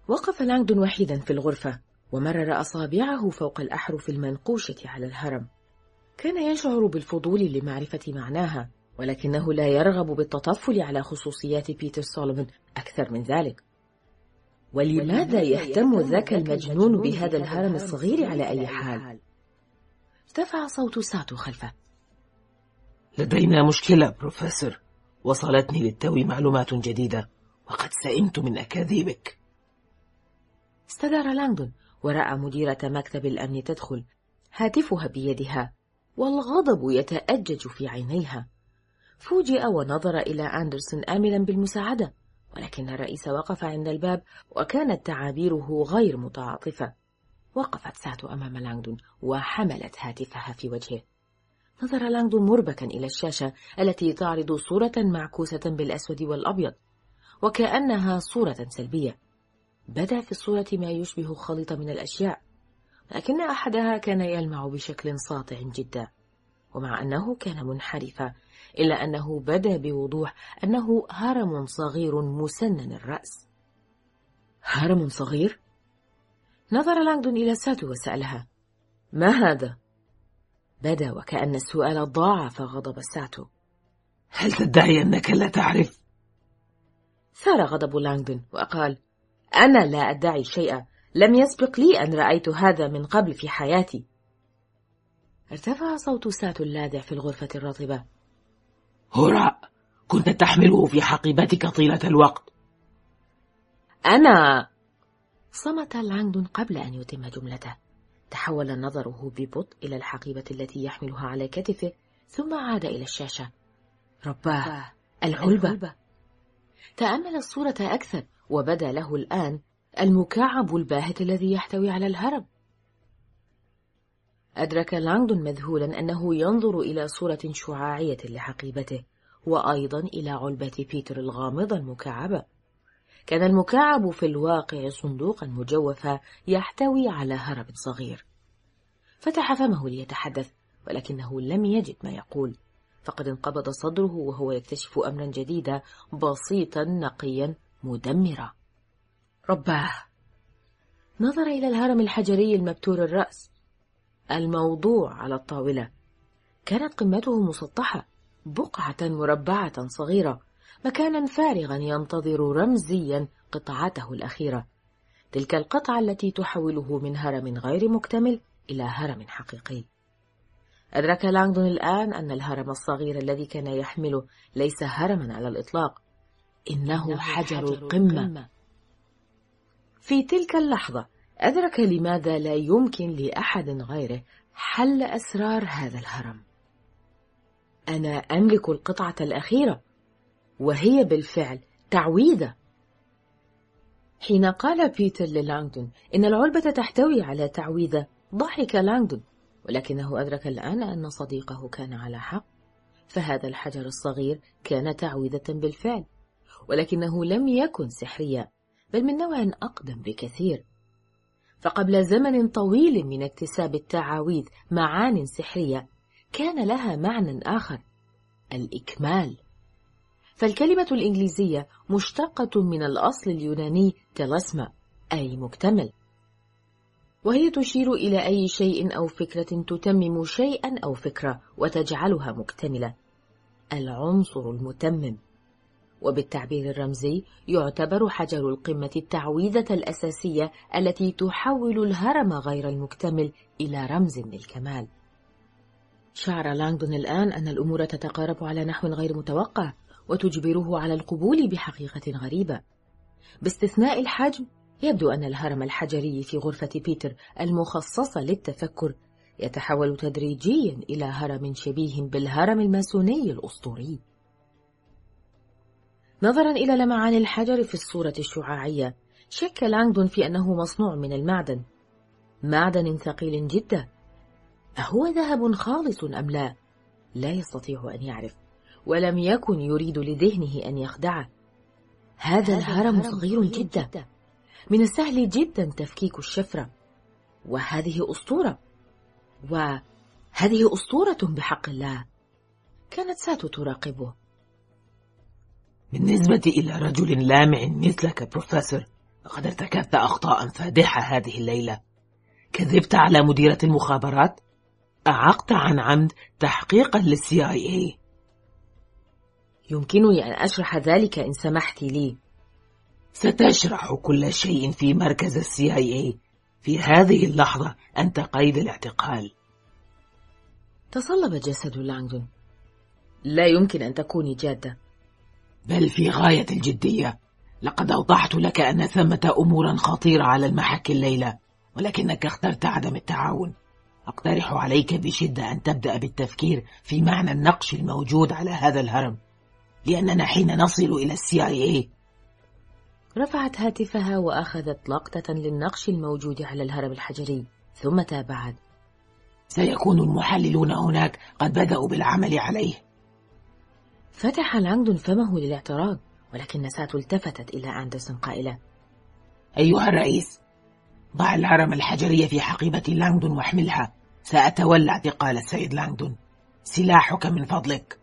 وقف لانغدون وحيدا في الغرفة ومرر أصابعه فوق الأحرف المنقوشة على الهرم. كان يشعر بالفضول لمعرفة معناها، ولكنه لا يرغب بالتطفل على خصوصيات بيتر سولومون أكثر من ذلك. ولماذا يهتم ذاك المجنون بهذا الهرم الصغير على أي حال؟ ارتفع صوت ساتو خلفه. لدينا مشكلة بروفيسور، وصلتني للتو معلومات جديدة وقد سئمت من أكاذيبك. استدار لانغدون ورأى مديرة مكتب الأمن تدخل، هاتفها بيدها والغضب يتأجج في عينيها. فوجئ ونظر إلى أندرسون آملا بالمساعدة، ولكن الرئيس وقف عند الباب وكانت تعابيره غير متعاطفة. وقفت ساتو أمام لانغدون وحملت هاتفها في وجهه. نظر لانغدون مربكا إلى الشاشة التي تعرض صورة معكوسة بالأسود والأبيض وكأنها صورة سلبية. بدا في الصورة ما يشبه خليط من الأشياء، لكن أحدها كان يلمع بشكل ساطع جدا، ومع أنه كان منحرفا إلا أنه بدا بوضوح أنه هرم صغير مسنن الرأس. هرم صغير؟ نظر لانغدون إلى ساتو وسألها: ما هذا؟ بدا وكأن السؤال ضاعف غضب ساتو. هل تدعي أنك لا تعرف؟ ثار غضب لانغدون وقال: أنا لا أدعي شيئا، لم يسبق لي أن رأيت هذا من قبل في حياتي. ارتفع صوت ساتو اللاذع في الغرفة الرطبة. هراء، كنت تحمله في حقيبتك طيلة الوقت. أنا... صمت لانغدون قبل أن يتم جملته. تحول نظره ببطء إلى الحقيبة التي يحملها على كتفه، ثم عاد إلى الشاشة. رباه، العلبة. تأمل الصورة أكثر وبدا له الآن المكعب الباهت الذي يحتوي على الهرم. أدرك لانغدون مذهولا أنه ينظر إلى صورة شعاعية لحقيبته، وأيضا إلى علبة بيتر الغامضة المكعبة. كان المكعب في الواقع صندوقا مجوفا يحتوي على هرم صغير. فتح فمه ليتحدث، ولكنه لم يجد ما يقول، فقد انقبض صدره وهو يكتشف أمرا جديدا بسيطا نقيا مدمرا. رباه. نظر إلى الهرم الحجري المبتور الرأس الموضوع على الطاولة. كانت قمته مسطحة، بقعة مربعة صغيرة، مكانا فارغا ينتظر رمزيا قطعته الأخيرة، تلك القطعة التي تحوله من هرم غير مكتمل إلى هرم حقيقي. أدرك لانغدون الآن أن الهرم الصغير الذي كان يحمله ليس هرما على الإطلاق، إنه حجر القمة. في تلك اللحظة أدرك لماذا لا يمكن لأحد غيره حل أسرار هذا الهرم. أنا أملك القطعة الأخيرة، وهي بالفعل تعويذة. حين قال بيتر للانغدون إن العلبة تحتوي على تعويذة، ضحك لانغدون، ولكنه أدرك الآن أن صديقه كان على حق، فهذا الحجر الصغير كان تعويذة بالفعل، ولكنه لم يكن سحريا، بل من نوع أقدم بكثير. فقبل زمن طويل من اكتساب التعاويذ معان سحرية، كان لها معنى آخر: الإكمال. فالكلمة الإنجليزية مشتقة من الأصل اليوناني تلسما، أي مكتمل، وهي تشير إلى أي شيء أو فكرة تتمم شيئا أو فكرة وتجعلها مكتملة، العنصر المتمم. وبالتعبير الرمزي يعتبر حجر القمة التعويذة الأساسية التي تحول الهرم غير المكتمل إلى رمز للكمال. شعر لانغدون الآن أن الأمور تتقارب على نحو غير متوقع، وتجبره على القبول بحقيقة غريبة. باستثناء الحجم، يبدو أن الهرم الحجري في غرفة بيتر المخصصة للتفكر يتحول تدريجيا إلى هرم شبيه بالهرم الماسوني الأسطوري. نظرا إلى لمعان الحجر في الصورة الشعاعية، شك لانغدون في أنه مصنوع من المعدن، معدن ثقيل جدا. أهو ذهب خالص أم لا؟ لا يستطيع أن يعرف، ولم يكن يريد لذهنه أن يخدعه. هذا الهرم صغير جدا، من السهل جدا تفكيك الشفرة، وهذه أسطورة، وهذه أسطورة بحق الله. كانت ساتو تراقبه. بالنسبة إلى رجل لامع مثلك بروفيسور، لقد ارتكبت أخطاء فادحة هذه الليلة. كذبت على مديرة المخابرات، أعقت عن عمد تحقيقا للCIA. يمكنني أن أشرح ذلك إن سمحت لي. ستشرح كل شيء في مركز الCIA. في هذه اللحظة أنت قيد الاعتقال. تصلب جسد لانغدون. لا يمكن أن تكوني جادة. بل في غاية الجدية. لقد أوضحت لك أن ثمة أمورا خطيرة على المحك الليلة، ولكنك اخترت عدم التعاون. أقترح عليك بشدة أن تبدأ بالتفكير في معنى النقش الموجود على هذا الهرم، لأننا حين نصل إلى الCIA. رفعت هاتفها وأخذت لقطة للنقش الموجود على الهرم الحجري، ثم تابعت: سيكون المحللون هناك قد بدأوا بالعمل عليه. فتح لانغدون فمه للاعتراض، ولكن ساتو التفتت إلى أندرسون قائلة: أيها الرئيس، ضع الهرم الحجري في حقيبة لانغدون واحملها. سأتولى اعتقال السيد لانغدون. سلاحك من فضلك.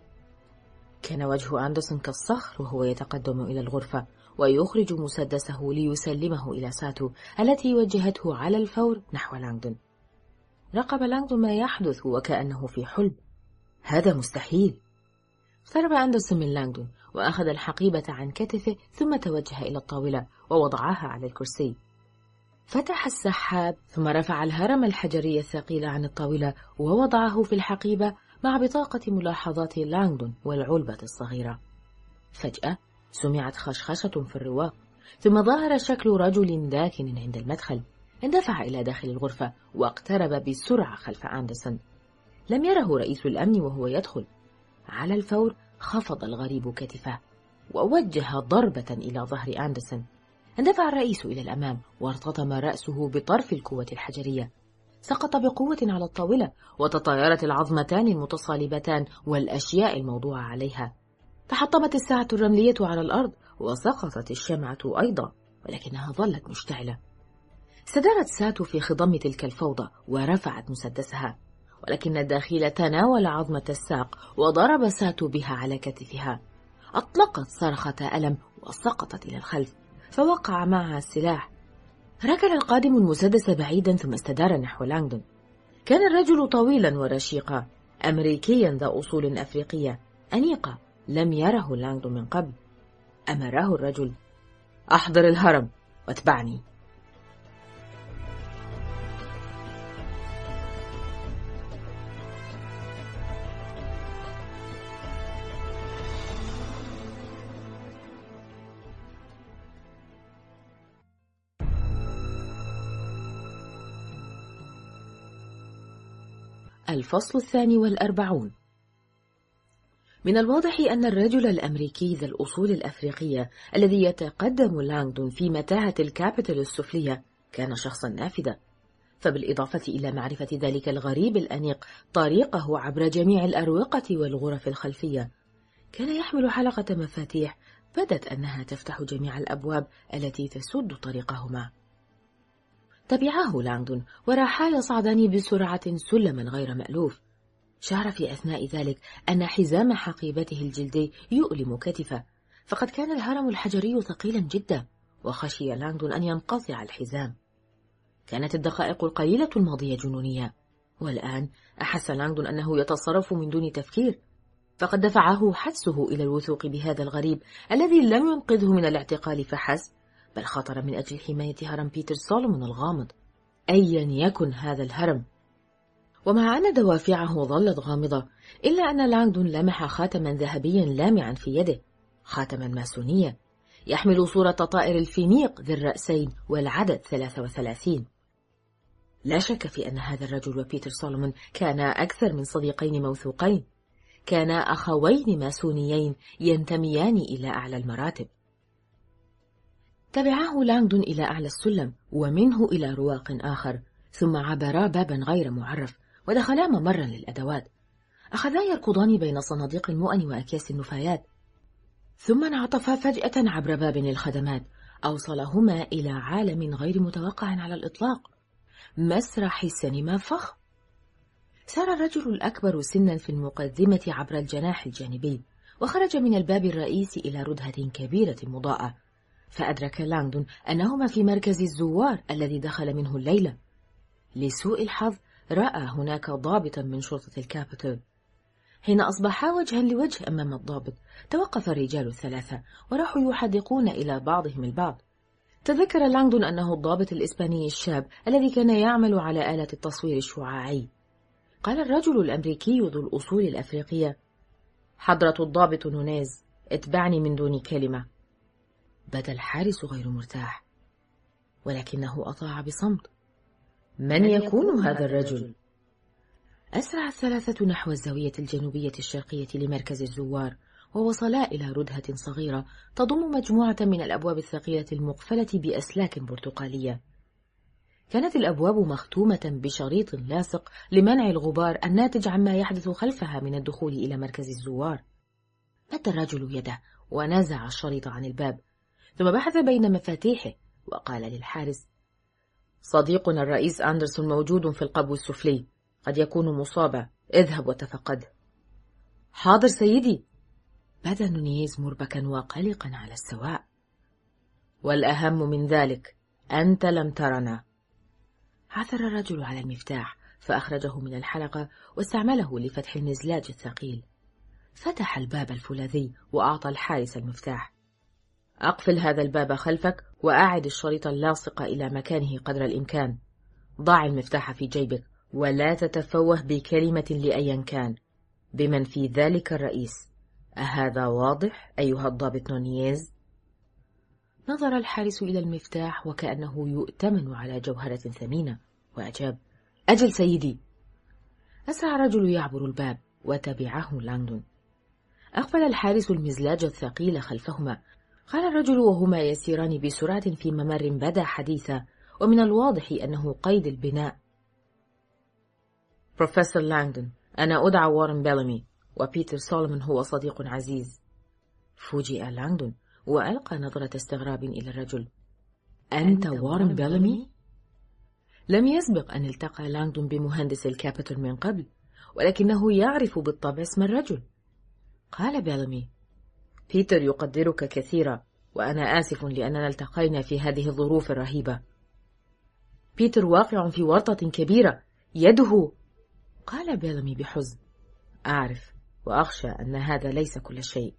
كان وجه أندرسون كالصخر وهو يتقدم إلى الغرفة ويخرج مسدسه ليسلمه إلى ساتو التي وجهته على الفور نحو لانغدون. راقب لانغدون ما يحدث وكأنه في حلم. هذا مستحيل. اقترب أندرسون من لانغدون وأخذ الحقيبة عن كتفه، ثم توجه إلى الطاولة ووضعها على الكرسي. فتح السحاب ثم رفع الهرم الحجري الثقيل عن الطاولة ووضعه في الحقيبة مع بطاقة ملاحظات لانغدون والعلبة الصغيرة. فجأة سمعت خشخشة في الرواق، ثم ظهر شكل رجل داكن عند المدخل. اندفع إلى داخل الغرفة واقترب بسرعة خلف أندرسون. لم يره رئيس الأمن وهو يدخل. على الفور خفض الغريب كتفه ووجه ضربة إلى ظهر أندرسون. اندفع الرئيس إلى الأمام وارتطم رأسه بطرف القوة الحجرية. سقط بقوة على الطاولة وتطايرت العظمتان المتصالبتان والأشياء الموضوعة عليها. تحطمت الساعة الرملية على الأرض وسقطت الشمعة أيضا، ولكنها ظلت مشتعلة. استدارت ساتو في خضم تلك الفوضى ورفعت مسدسها، ولكن الداخل تناول عظمة الساق وضرب ساتو بها على كتفها. أطلقت صرخة ألم وسقطت إلى الخلف، فوقع معها السلاح. ركل القادم المسدس بعيدا ثم استدار نحو لانغدون. كان الرجل طويلا ورشيقا، أمريكيا ذا أصول أفريقية أنيقة لم يره لانغدون من قبل. أمره الرجل: أحضر الهرم واتبعني. الفصل 42. من الواضح أن الرجل الأمريكي ذا الأصول الأفريقية الذي يتقدم لانغدون في متاهة الكابيتال السفلية كان شخصا نافذا، فبالإضافة إلى معرفة ذلك الغريب الأنيق طريقه عبر جميع الأروقة والغرف الخلفية، كان يحمل حلقة مفاتيح بدت أنها تفتح جميع الأبواب التي تسد طريقهما. تبعاه لانغدون وراحا يصعدان بسرعة سلما غير مألوف. شعر في أثناء ذلك أن حزام حقيبته الجلدي يؤلم كتفه، فقد كان الهرم الحجري ثقيلا جدا، وخشي لانغدون أن ينقطع الحزام. كانت الدقائق القليلة الماضية جنونية، والآن أحس لانغدون أنه يتصرف من دون تفكير، فقد دفعه حدسه إلى الوثوق بهذا الغريب الذي لم ينقذه من الاعتقال فحسب، بل خاطر من أجل حماية هرم بيتر سولومون الغامض، أيا يكن هذا الهرم. ومع أن دوافعه ظلت غامضة، إلا أن لانغدون لمح خاتما ذهبيا لامعا في يده، خاتما ماسونيا يحمل صورة طائر الفينيق ذي الرأسين والعدد 33. لا شك في أن هذا الرجل وبيتر سولومون كانا أكثر من صديقين موثوقين، كانا أخوين ماسونيين ينتميان إلى أعلى المراتب. تبعاه لانغدون إلى أعلى السلم ومنه إلى رواق آخر، ثم عبرا بابا غير معرف ودخلا ممرا للأدوات. أخذا يركضان بين صناديق المؤن وأكياس النفايات، ثم انعطفا فجأة عبر باب الخدمات أوصلهما إلى عالم غير متوقع على الإطلاق، مسرح السينما فخم. سار الرجل الأكبر سنا في المقدمة عبر الجناح الجانبي، وخرج من الباب الرئيسي إلى ردهة كبيرة مضاءة. فأدرك لانغدون أنهما في مركز الزوار الذي دخل منه الليلة. لسوء الحظ رأى هناك ضابطا من شرطة الكابيتول. حين أصبحا وجها لوجه أمام الضابط، توقف الرجال الثلاثة وراحوا يحدقون إلى بعضهم البعض. تذكر لانغدون أنه الضابط الإسباني الشاب الذي كان يعمل على آلة التصوير الشعاعي. قال الرجل الأمريكي ذو الأصول الأفريقية: حضرة الضابط نونيز، اتبعني من دون كلمة. بدا الحارس غير مرتاح، ولكنه أطاع بصمت. من يكون هذا الرجل؟ أسرع الثلاثة نحو الزاوية الجنوبية الشرقية لمركز الزوار، ووصلا إلى ردهة صغيرة تضم مجموعة من الأبواب الثقيلة المقفلة بأسلاك برتقالية. كانت الأبواب مختومة بشريط لاصق لمنع الغبار الناتج عما يحدث خلفها من الدخول إلى مركز الزوار. مد الرجل يده ونزع الشريط عن الباب، ثم بحث بين مفاتيحه وقال للحارس: صديقنا الرئيس أندرسون موجود في القبو السفلي، قد يكون مصابا، اذهب وتفقده. حاضر سيدي. بدا نونيز مربكا وقلقا على السواء. والأهم من ذلك، أنت لم ترنا. عثر الرجل على المفتاح فأخرجه من الحلقة واستعمله لفتح النزلاج الثقيل. فتح الباب الفولاذي وأعطى الحارس المفتاح. أقفل هذا الباب خلفك وأعد الشريط اللاصق إلى مكانه قدر الإمكان. ضع المفتاح في جيبك ولا تتفوه بكلمة لأيا كان، بمن في ذلك الرئيس. أهذا واضح أيها الضابط نونيز؟ نظر الحارس إلى المفتاح وكأنه يؤتمن على جوهرة ثمينة، وأجاب: أجل سيدي. أسرع الرجل يعبر الباب وتبعه لانغدون. أقبل الحارس المزلاج الثقيل خلفهما. قال الرجل وهما يسيران بسرعة في ممر بدا حديثا، ومن الواضح أنه قيد البناء: بروفيسور لانغدون، أنا أدعى وارن بيلامي، وبيتر سولومون هو صديق عزيز. فوجئ لانغدون وألقى نظرة استغراب إلى الرجل. أنت وارن بيلامي؟ لم يسبق أن التقى لانغدون بمهندس الكابيتول من قبل، ولكنه يعرف بالطبع اسم الرجل. قال بيلامي: بيتر يقدرك كثيرا، وأنا آسف لأننا التقينا في هذه الظروف الرهيبة. بيتر واقع في ورطة كبيرة، يده. قال بيلامي بحزن: أعرف، وأخشى أن هذا ليس كل شيء.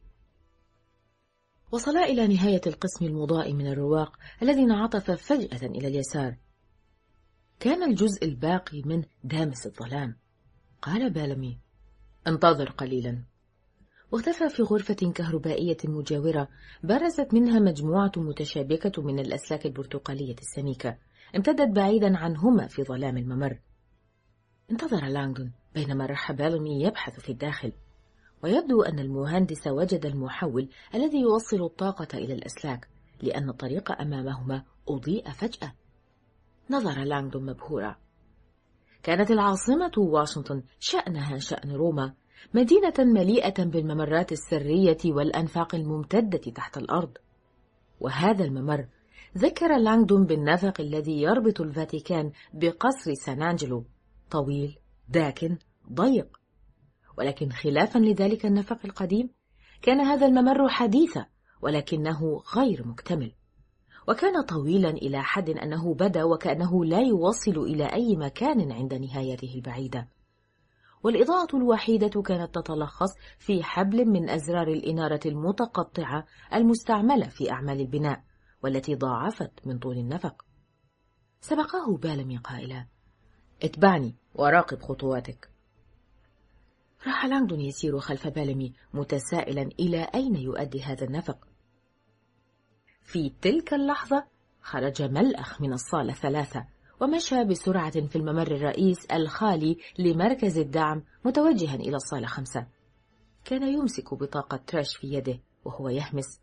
وصلا إلى نهاية القسم المضاء من الرواق الذي انعطف فجأة إلى اليسار. كان الجزء الباقي من دامس الظلام. قال بيلامي: انتظر قليلا. واختفى في غرفة كهربائية مجاورة برزت منها مجموعة متشابكة من الأسلاك البرتقالية السميكة، امتدت بعيدا عنهما في ظلام الممر. انتظر لانغدون بينما راح بيلامي يبحث في الداخل، ويبدو أن المهندس وجد المحول الذي يوصل الطاقة إلى الأسلاك، لأن الطريق أمامهما أضيء فجأة. نظر لانغدون مبهورا. كانت العاصمة واشنطن شأنها شأن روما، مدينة مليئة بالممرات السرية والأنفاق الممتدة تحت الأرض. وهذا الممر ذكر لانغدون بالنفق الذي يربط الفاتيكان بقصر سان أنجلو، طويل داكن ضيق. ولكن خلافا لذلك النفق القديم، كان هذا الممر حديثا ولكنه غير مكتمل، وكان طويلا إلى حد أنه بدا وكأنه لا يوصل إلى أي مكان عند نهايته البعيدة. والإضاءة الوحيدة كانت تتلخص في حبل من أزرار الإنارة المتقطعة المستعملة في أعمال البناء، والتي ضاعفت من طول النفق. سبقه بيلامي قائلا: اتبعني وراقب خطواتك. راح لانغدون يسير خلف بيلامي متسائلا إلى أين يؤدي هذا النفق. في تلك اللحظة خرج ملأخ من الصالة 3 ومشى بسرعة في الممر الرئيس الخالي لمركز الدعم متوجها إلى الصالة 5. كان يمسك بطاقة تراش في يده وهو يهمس: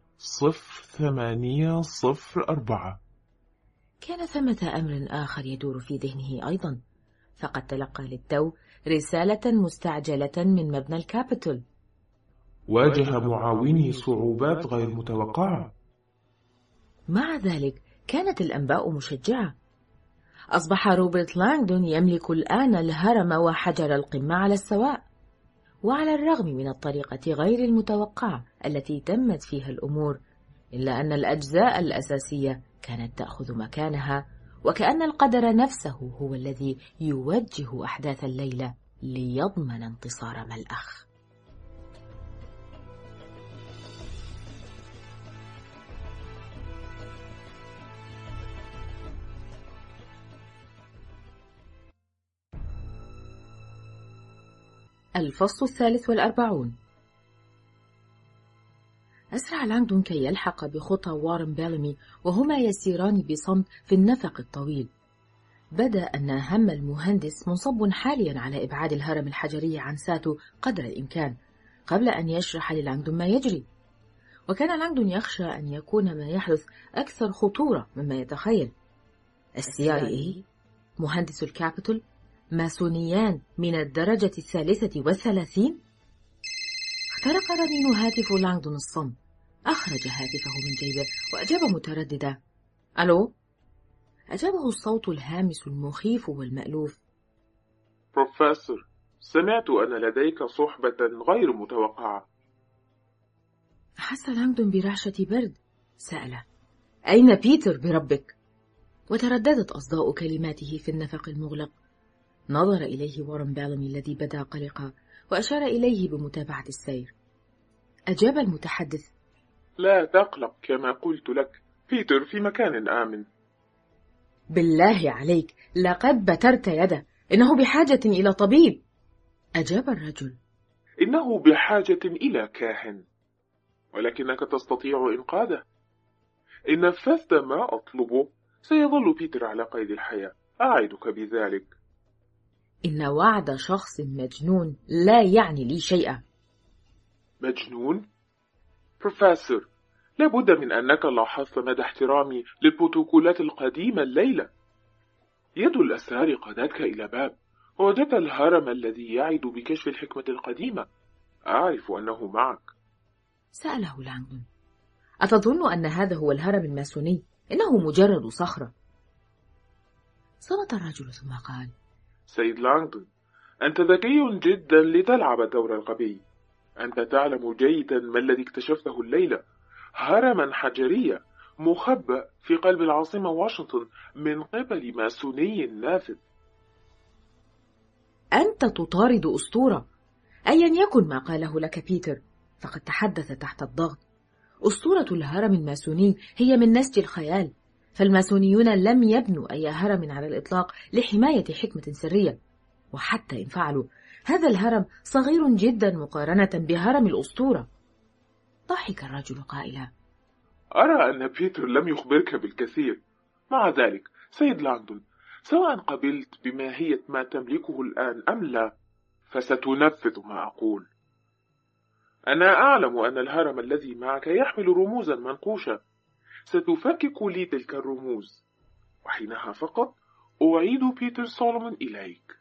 0804. كان ثمة أمر آخر يدور في ذهنه أيضا، فقد تلقى للتو رسالة مستعجلة من مبنى الكابيتول. واجه معاوني صعوبات غير متوقعة. مع ذلك كانت الأنباء مشجعة. أصبح روبرت لانغدون يملك الآن الهرم وحجر القمة على السواء، وعلى الرغم من الطريقة غير المتوقعة التي تمت فيها الأمور، إلا أن الأجزاء الأساسية كانت تأخذ مكانها، وكأن القدر نفسه هو الذي يوجه أحداث الليلة ليضمن انتصار ملأخ. الفصل 43. أسرع لانغدون كي يلحق بخطى وارن بيلمي وهما يسيران بصمت في النفق الطويل. بدا أن هم المهندس منصب حاليا على إبعاد الهرم الحجري عن ساتو قدر الإمكان قبل أن يشرح للانغدون ما يجري. وكان لانغدون يخشى أن يكون ما يحدث أكثر خطورة مما يتخيل. CIA، مهندس الكابيتول، ماسونيان من الدرجة 33. اخترق رنين هاتف لانغدون الصمت. أخرج هاتفه من جيبه وأجاب مترددا: ألو؟ أجابه الصوت الهامس المخيف والمألوف: بروفيسور، سمعت أن لديك صحبة غير متوقعة. أحس لانغدون برعشة برد. سأل: أين بيتر بربك؟ وترددت أصداء كلماته في النفق المغلق. نظر إليه وارن بيلمي الذي بدا قلقا وأشار إليه بمتابعة السير. أجاب المتحدث: لا تقلق، كما قلت لك، بيتر في مكان آمن. بالله عليك، لقد بترت يده، إنه بحاجة إلى طبيب. أجاب الرجل: إنه بحاجة إلى كاهن، ولكنك تستطيع إنقاذه. إن نفذت ما أطلبه سيظل بيتر على قيد الحياة، أعدك بذلك. إن وعد شخص مجنون لا يعني لي شيئا. مجنون؟ بروفيسور، لابد من أنك لاحظت مدى احترامي للبروتوكولات القديمة الليلة. يد الأسرار قادتك إلى باب، ووجدت الهرم الذي يعد بكشف الحكمة القديمة. أعرف أنه معك. سأله لانغدون: أتظن أن هذا هو الهرم الماسوني؟ إنه مجرد صخرة. صمت الرجل ثم قال: سيد لانغدون، أنت ذكي جدا لتلعب دور الغبي. أنت تعلم جيدا ما الذي اكتشفته الليلة: هرما حجريا مخبأ في قلب العاصمة واشنطن من قبل ماسوني نافذ. أنت تطارد أسطورة. أيا يكن ما قاله لك بيتر، فقد تحدث تحت الضغط. أسطورة الهرم الماسوني هي من نسج الخيال، فالماسونيون لم يبنوا أي هرم على الإطلاق لحماية حكمة سرية، وحتى إن فعلوا، هذا الهرم صغير جدا مقارنة بهرم الأسطورة. ضحك الرجل قائلا: أرى أن بيتر لم يخبرك بالكثير. مع ذلك سيد لانغدون، سواء قبلت بماهية ما تملكه الآن أم لا، فستنفذ ما أقول. أنا أعلم أن الهرم الذي معك يحمل رموزا منقوشة. ستفكك لي تلك الرموز، وحينها فقط أعيد بيتر سولومون إليك.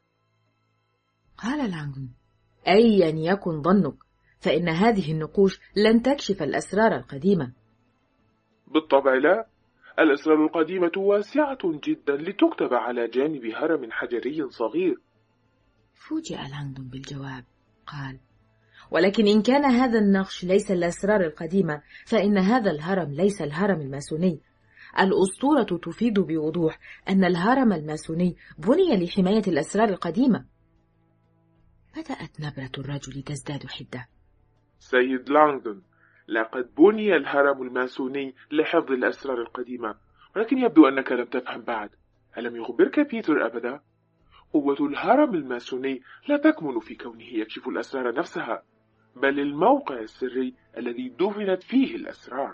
قال لانغدون: أيا يكن ظنك، فإن هذه النقوش لن تكشف الأسرار القديمة. بالطبع لا، الأسرار القديمة واسعة جدا لتكتب على جانب هرم حجري صغير. فوجئ لانغدون بالجواب. قال: ولكن إن كان هذا النقش ليس الأسرار القديمة، فإن هذا الهرم ليس الهرم الماسوني. الأسطورة تفيد بوضوح أن الهرم الماسوني بني لحماية الأسرار القديمة. بدأت نبرة الرجل تزداد حدة. سيد لانغدون، لقد بني الهرم الماسوني لحفظ الأسرار القديمة، ولكن يبدو أنك لم تفهم بعد. ألم يخبرك بيتر أبدا؟ قوة الهرم الماسوني لا تكمن في كونه يكشف الأسرار نفسها، بل الموقع السري الذي دفنت فيه الأسرار.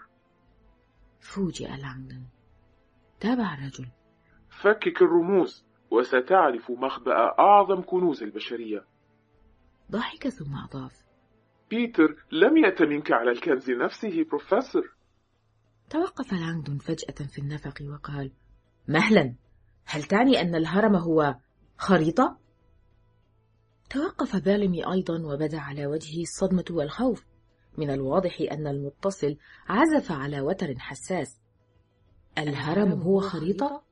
فوجئ لانغدون. تابع الرجل: فكك الرموز وستعرف مخبأ أعظم كنوز البشرية. ضحك ثم أضاف: بيتر لم يأتمنك على الكنز نفسه بروفيسور. توقف لانغدون فجأة في النفق وقال: مهلا، هل تعني أن الهرم هو خريطة؟ توقف بيلمي أيضا وبدا على وجهه الصدمة والخوف. من الواضح أن المتصل عزف على وتر حساس. الهرم هو خريطة؟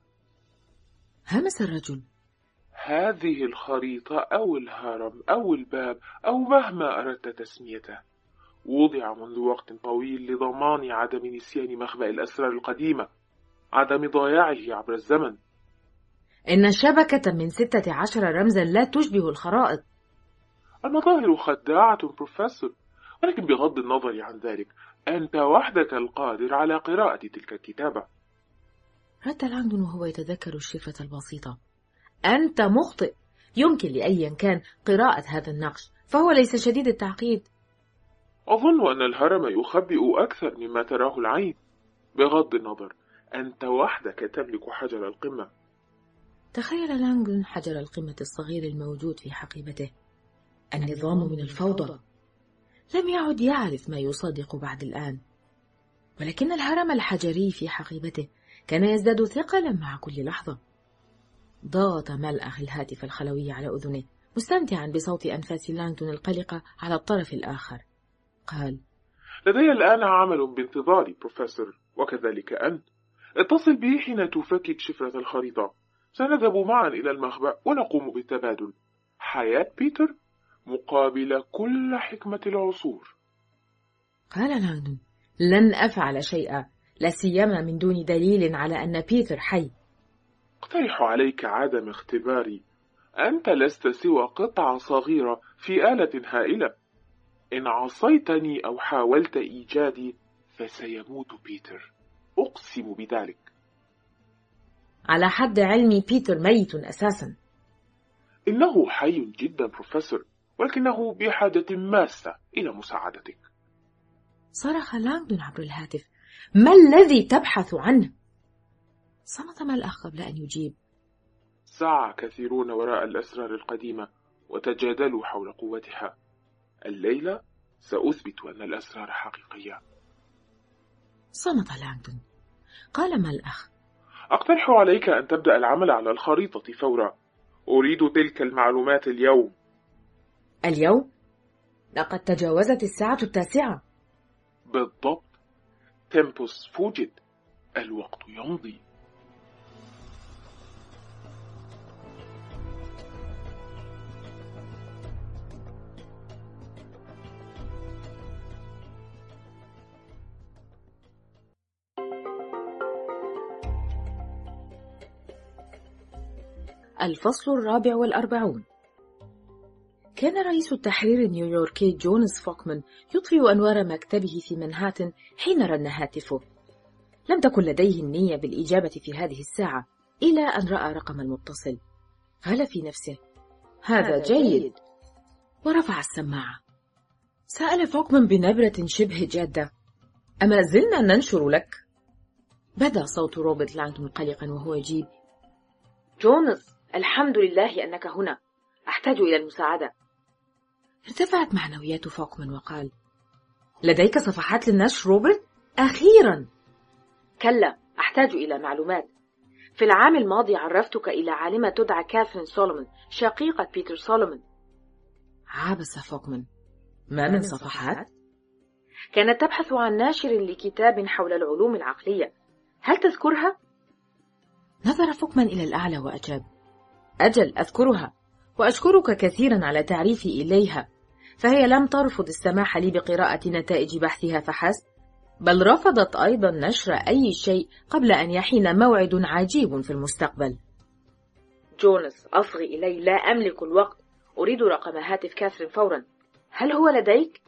همس الرجل: هذه الخريطة أو الهرم أو الباب أو مهما أردت تسميته وضع منذ وقت طويل لضمان عدم نسيان مخبأ الأسرار القديمة، عدم ضياعه عبر الزمن. إن شبكة من 16 رمزا لا تشبه الخرائط. المظاهر خداعة بروفيسور، ولكن بغض النظر عن ذلك أنت وحدك القادر على قراءة تلك الكتابة. رد لانغدون وهو يتذكر الشفرة البسيطة. أنت مخطئ، يمكن لأي كان قراءة هذا النقش، فهو ليس شديد التعقيد. أظن أن الهرم يخبئ أكثر مما تراه العين. بغض النظر أنت وحدك تملك حجر القمة. تخيل لانغدون حجر القمة الصغير الموجود في حقيبته. النظام من الفوضى. لم يعد يعرف ما يصادق بعد الآن، ولكن الهرم الحجري في حقيبته كان يزداد ثقلا مع كل لحظة. ضغط ملأخ الهاتف الخلوي على أذنه، مستمتعا بصوت أنفاس لانغدون القلقة على الطرف الآخر. قال: لدي الآن عمل بانتظاري بروفيسور، وكذلك أنت. اتصل بي حين تفكك شفرة الخريطة. سنذهب معا إلى المخبأ ونقوم بالتبادل. حياة بيتر مقابل كل حكمة العصور. قال لانغدون: لن أفعل شيئا، لا سيما من دون دليل على أن بيتر حي. اقترح عليك عدم اختباري. أنت لست سوى قطعة صغيرة في آلة هائلة. إن عصيتني أو حاولت إيجادي فسيموت بيتر، أقسم بذلك. على حد علمي بيتر ميت أساسا. إنه حي جدا بروفيسور، ولكنه بحاجة ماسة إلى مساعدتك. صرخ لانغدون عبر الهاتف: ما الذي تبحث عنه؟ صمت الأخ قبل أن يجيب. سعى كثيرون وراء الأسرار القديمة وتجادلوا حول قوتها. الليلة سأثبت أن الأسرار حقيقية. صمت لانغدون. قال ما الأخ: أقترح عليك أن تبدأ العمل على الخريطة فورا. أريد تلك المعلومات اليوم. اليوم؟ لقد تجاوزت الساعة 9. بالضبط. تيمبوس فوجد. الوقت يمضي. الفصل 44. كان رئيس التحرير النيويوركي جوناس فوكمان يطفئ أنوار مكتبه في منهاتن حين رن هاتفه. لم تكن لديه النية بالإجابة في هذه الساعة إلى أن رأى رقم المتصل. قال في نفسه: هذا جيد، ورفع السماعة. سأل فوكمان بنبرة شبه جادة: أما زلنا ننشر لك؟ بدا صوت روبرت لانغدون قلقا وهو يجيب: جوناس، الحمد لله أنك هنا، أحتاج إلى المساعدة. ارتفعت معنويات فوكمان وقال: لديك صفحات للنشر روبرت؟ أخيرا. كلا، أحتاج إلى معلومات. في العام الماضي عرفتك إلى عالمة تدعى كاثرين سولومون، شقيقة بيتر سولومون. عابس فوكمان: ما من صفحات؟ كانت تبحث عن ناشر لكتاب حول العلوم العقلية، هل تذكرها؟ نظر فوكمان إلى الأعلى وأجاب: أجل، أذكرها، وأشكرك كثيرا على تعريفي إليها. فهي لم ترفض السماح لي بقراءة نتائج بحثها فحسب، بل رفضت أيضا نشر أي شيء قبل أن يحين موعد عجيب في المستقبل. جوناس، أصغي إلي، لا أملك الوقت. أريد رقم هاتف كاثرين فورا. هل هو لديك؟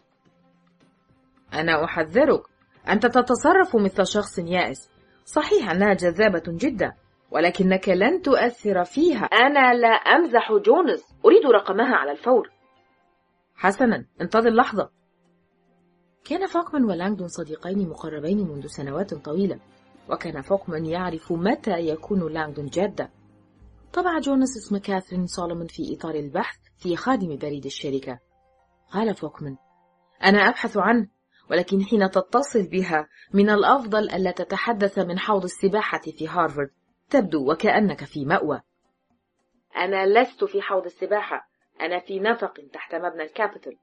أنا أحذرك، أنت تتصرف مثل شخص يائس. صحيح أنها جذابة جدا، ولكنك لن تؤثر فيها. أنا لا أمزح جوناس، أريد رقمها على الفور. حسنا، انتظر لحظة. كان فوكمان ولانغدون صديقين مقربين منذ سنوات طويلة، وكان فوكمان يعرف متى يكون لانغدون جادة. طبع جوناس اسم كاثرين سولومون في إطار البحث في خادم بريد الشركة. قال فوكمان: أنا أبحث عنه، ولكن حين تتصل بها من الأفضل ألا تتحدث من حوض السباحة في هارفارد، تبدو وكأنك في مأوى. أنا لست في حوض السباحة، أنا في نفق تحت مبنى الكابيتول.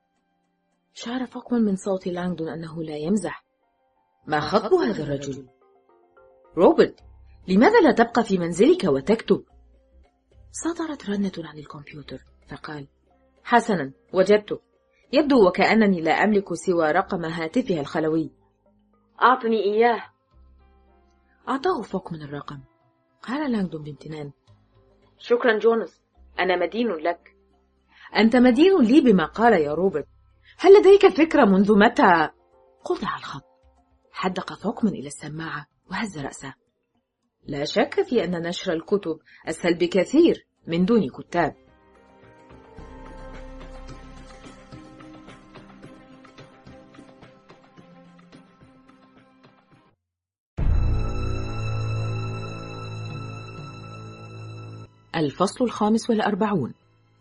شعر فوكمان من صوت لانغدون أنه لا يمزح. ما خطب هذا الرجل؟ روبرت، لماذا لا تبقى في منزلك وتكتب؟ صدرت رنة عن الكمبيوتر، فقال: حسنا، وجدته. يبدو وكأنني لا أملك سوى رقم هاتفها الخلوي. أعطني إياه. أعطاه فوكمان الرقم. قال لانغدون بامتنان: شكرا جوناس، أنا مدين لك. أنت مدين لي بما قال يا روبرت. هل لديك فكرة منذ متى؟ قطع الخط. حدق فوكمان إلى السماعة وهز رأسه. لا شك في أن نشر الكتب أسهل بكثير من دون كتاب. الفصل 45.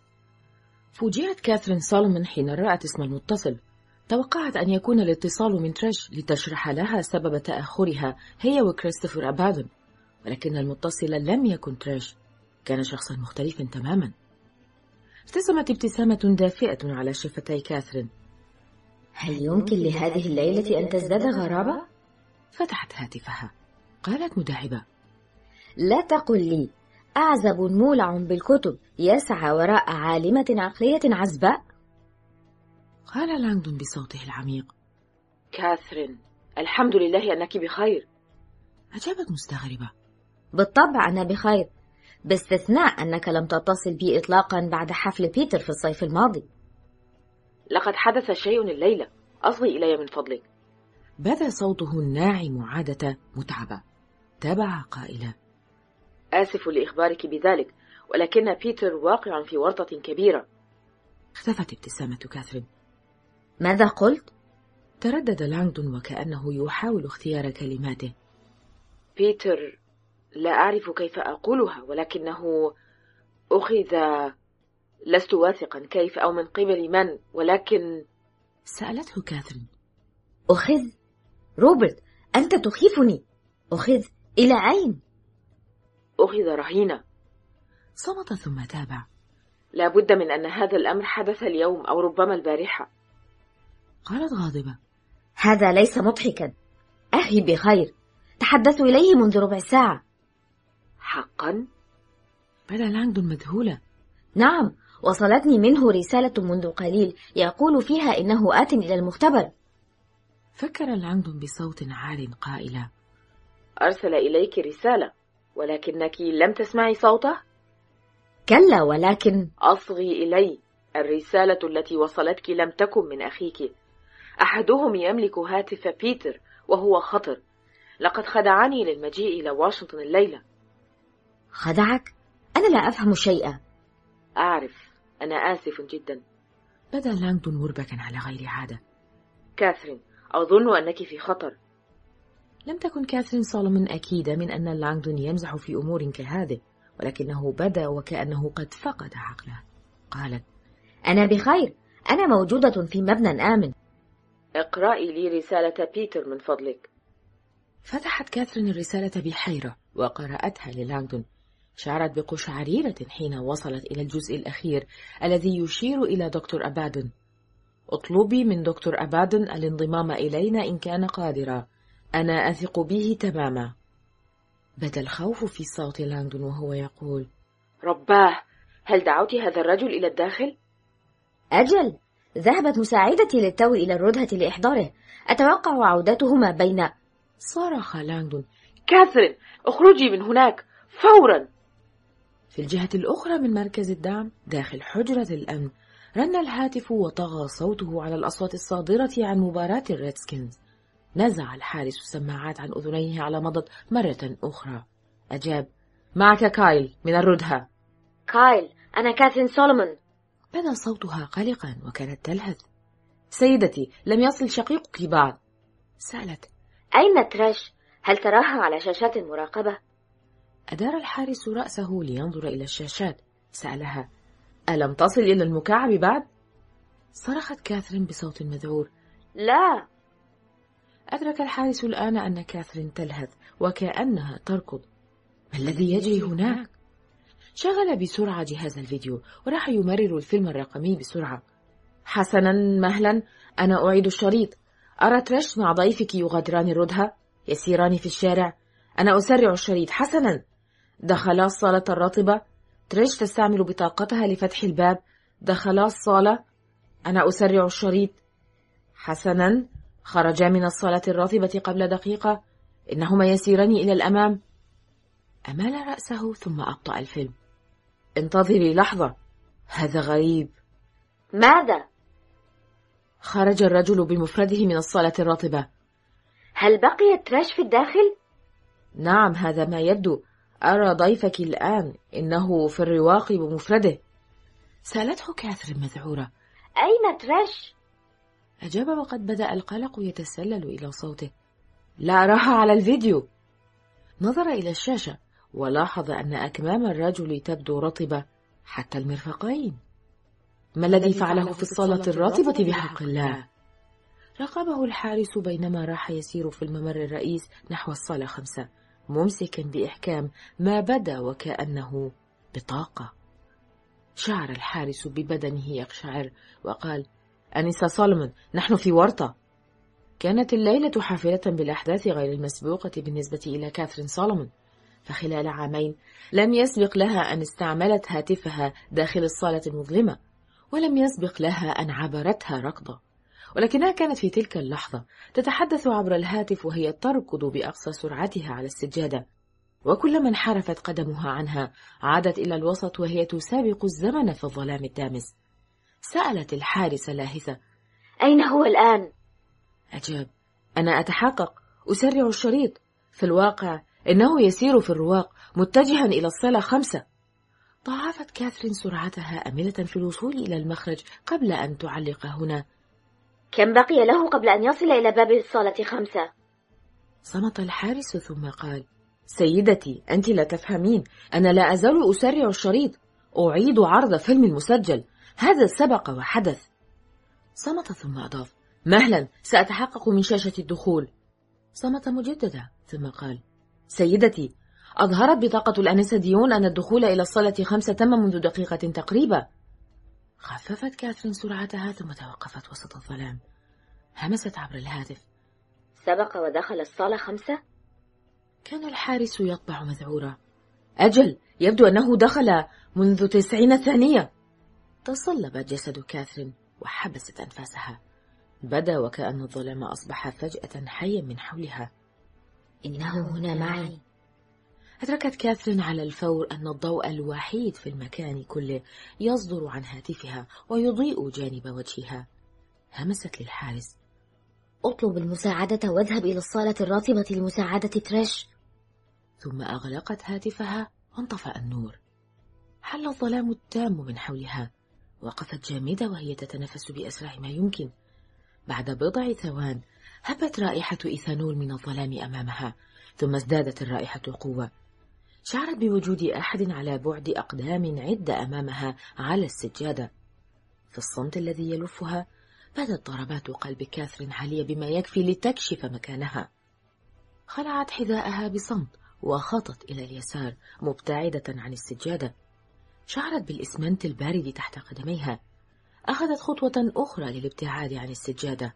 فوجئت كاثرين سولومون حين رأت اسم المتصل. توقعت أن يكون الاتصال من تريش لتشرح لها سبب تأخرها هي وكريستوفر أبادون، ولكن المتصل لم يكن تريش، كان شخصا مختلفا تماما. ابتسمت ابتسامة دافئة على شفتي كاثرين. هل يمكن لهذه الليلة أن تزداد غرابة؟ فتحت هاتفها. قالت مداعبة: لا تقل لي أعزب مولع بالكتب يسعى وراء عالمة عقلية عزباء. قال لانغدون بصوته العميق: كاثرين، الحمد لله أنك بخير. أجابت مستغربة: بالطبع أنا بخير، باستثناء أنك لم تتصل بي إطلاقا بعد حفل بيتر في الصيف الماضي. لقد حدث شيء الليلة، أصغي إلي من فضلك. بدا صوته الناعم عادة متعبة. تابع قائلا: آسف لإخبارك بذلك، ولكن بيتر واقع في ورطة كبيرة. اختفت ابتسامة كاثرين. ماذا قلت؟ تردد لانغدون وكأنه يحاول اختيار كلماته. بيتر، لا أعرف كيف أقولها، ولكنه أخذ، لست واثقا كيف أو من قبل من، ولكن... سألته كاثرين: أخذ؟ روبرت، أنت تخيفني. أخذ إلى أين؟ أخذ رهينة. صمت ثم تابع: لا بد من أن هذا الأمر حدث اليوم أو ربما البارحة. قالت غاضبة: هذا ليس مضحكا. أخي بخير، تحدثت إليه منذ ربع ساعة. حقا؟ بدا لانغدون مذهولة. نعم، وصلتني منه رسالة منذ قليل يقول فيها إنه آت إلى المختبر. فكر لانغدون بصوت عال قائلا: أرسل إليك رسالة ولكنك لم تسمعي صوته؟ كلا، ولكن... أصغي إلي. الرسالة التي وصلتك لم تكن من أخيك. أحدهم يملك هاتف بيتر وهو خطر. لقد خدعني للمجيء إلى واشنطن الليلة. خدعك؟ أنا لا أفهم شيئا. أعرف، أنا آسف جدا. بدا لانغدون مربكا على غير عادة. كاثرين، أظن أنك في خطر. لم تكن كاثرين سولومون أكيدة من أن لانغدون يمزح في أمور كهذه، ولكنه بدا وكأنه قد فقد عقله. قالت: أنا بخير، أنا موجودة في مبنى آمن. اقرأي لي رسالة بيتر من فضلك. فتحت كاثرين الرسالة بحيرة وقرأتها للانغدون. شعرت بقشعريرة حين وصلت إلى الجزء الأخير الذي يشير إلى دكتور أبادون. اطلبي من دكتور أبادون الانضمام إلينا إن كان قادرا، أنا أثق به تماما. بدا الخوف في صوت لانغدون وهو يقول: رباه، هل دعوت هذا الرجل إلى الداخل؟ أجل، ذهبت مساعدتي للتو إلى الردهة لإحضاره. أتوقع عودتهما بين... صرخ لانغدون: كاثرين، اخرجي من هناك فورا. في الجهة الأخرى من مركز الدعم داخل حجرة الأمن رن الهاتف وطغى صوته على الأصوات الصادرة عن مباراة الريدسكنز. نزع الحارس السماعات عن أذنيه على مضض مرة أخرى. أجاب: معك كايل من الردهة. كايل، أنا كاثرين سولومون. بدا صوتها قلقا وكانت تلهث. سيدتي، لم يصل شقيقك بعد. سألت: أين تريش؟ هل تراها على شاشات المراقبة؟ أدار الحارس رأسه لينظر إلى الشاشات. سألها: ألم تصل إلى المكعب بعد؟ صرخت كاثرين بصوت مذعور: لا. أدرك الحارس الآن أن كاثرين تلهث وكأنها تركض. ما الذي يجري هناك؟ شغل بسرعة جهاز الفيديو وراح يمرر الفيلم الرقمي بسرعة. حسنا، مهلا، أنا أعيد الشريط. أرى تريش مع ضيفك يغادران الردهة، يسيران في الشارع. أنا أسرع الشريط. حسنا، دخلا الصالة الرطبة. تريش تستعمل بطاقتها لفتح الباب. دخلا الصالة. أنا أسرع الشريط. حسنا، خرجا من الصالة الرطبة قبل دقيقة. إنهما يسيران إلى الأمام. أمال رأسه ثم أبطأ الفيلم. انتظري لحظة، هذا غريب. ماذا؟ خرج الرجل بمفرده من الصالة الرطبة. هل بقي تراش في الداخل؟ نعم، هذا ما يبدو. أرى ضيفك الآن، إنه في الرواق بمفرده. سألته كاثرين مذعورة. أين تراش؟ أجاب وقد بدأ القلق يتسلل إلى صوته. لا أراها على الفيديو. نظر إلى الشاشة ولاحظ أن أكمام الرجل تبدو رطبة حتى المرفقين. ما الذي فعله في الصالة الرطبة بحق الله؟ راقبه الحارس بينما راح يسير في الممر الرئيس نحو الصالة 5، ممسكا بإحكام ما بدا وكأنه بطاقة. شعر الحارس ببدنه يقشعر وقال: أنسة سولومون، نحن في ورطة. كانت الليلة حافلة بالأحداث غير المسبوقة بالنسبة إلى كاثرين سولومون، فخلال عامين لم يسبق لها أن استعملت هاتفها داخل الصالة المظلمة، ولم يسبق لها أن عبرتها ركضة، ولكنها كانت في تلك اللحظة تتحدث عبر الهاتف وهي تركض بأقصى سرعتها على السجادة، وكلما انحرفت قدمها عنها عادت إلى الوسط وهي تسابق الزمن في الظلام الدامس. سألت الحارس لاهثة: أين هو الآن؟ أجاب: أنا أتحقق، أسرع الشريط. في الواقع إنه يسير في الرواق متجها إلى الصالة 5. ضاعفت كاثرين سرعتها أملة في الوصول إلى المخرج قبل أن تعلق هنا: كم بقي له قبل أن يصل إلى باب الصالة 5؟ صمت الحارس ثم قال: سيدتي، أنت لا تفهمين، أنا لا أزال أسرع الشريط، أعيد عرض فيلم المسجل، هذا سبق وحدث. صمت ثم أضاف: مهلا، سأتحقق من شاشة الدخول. صمت مجددا ثم قال: سيدتي، أظهرت بطاقة الأنسة ديون أن الدخول إلى الصالة 5 تم منذ دقيقة تقريبا. خففت كاثرين سرعتها ثم توقفت وسط الظلام. همست عبر الهاتف: سبق ودخل الصالة 5؟ كان الحارس يطبع مذعورا. أجل، يبدو أنه دخل منذ 90 ثانية. تصلب جسد كاثرين وحبست أنفاسها. بدا وكأن الظلام أصبح فجأة حيا من حولها. إنه هنا معي. أدركت كاثرين على الفور أن الضوء الوحيد في المكان كله يصدر عن هاتفها ويضيء جانب وجهها. همست للحارس: اطلب المساعدة واذهب إلى الصالة الرطبة لمساعدة تريش. ثم أغلقت هاتفها وانطفأ النور. حل الظلام التام من حولها. وقفت جامدة وهي تتنفس بأسرع ما يمكن. بعد بضع ثوان هبت رائحة إيثانول من الظلام أمامها، ثم ازدادت الرائحة قوة. شعرت بوجود أحد على بعد أقدام عدة أمامها على السجادة. في الصمت الذي يلفها بدت ضربات قلب كاثرين عالية بما يكفي لتكشف مكانها. خلعت حذاءها بصمت وخطت إلى اليسار مبتعدة عن السجادة. شعرت بالإسمنت البارد تحت قدميها. أخذت خطوة أخرى للابتعاد عن السجادة.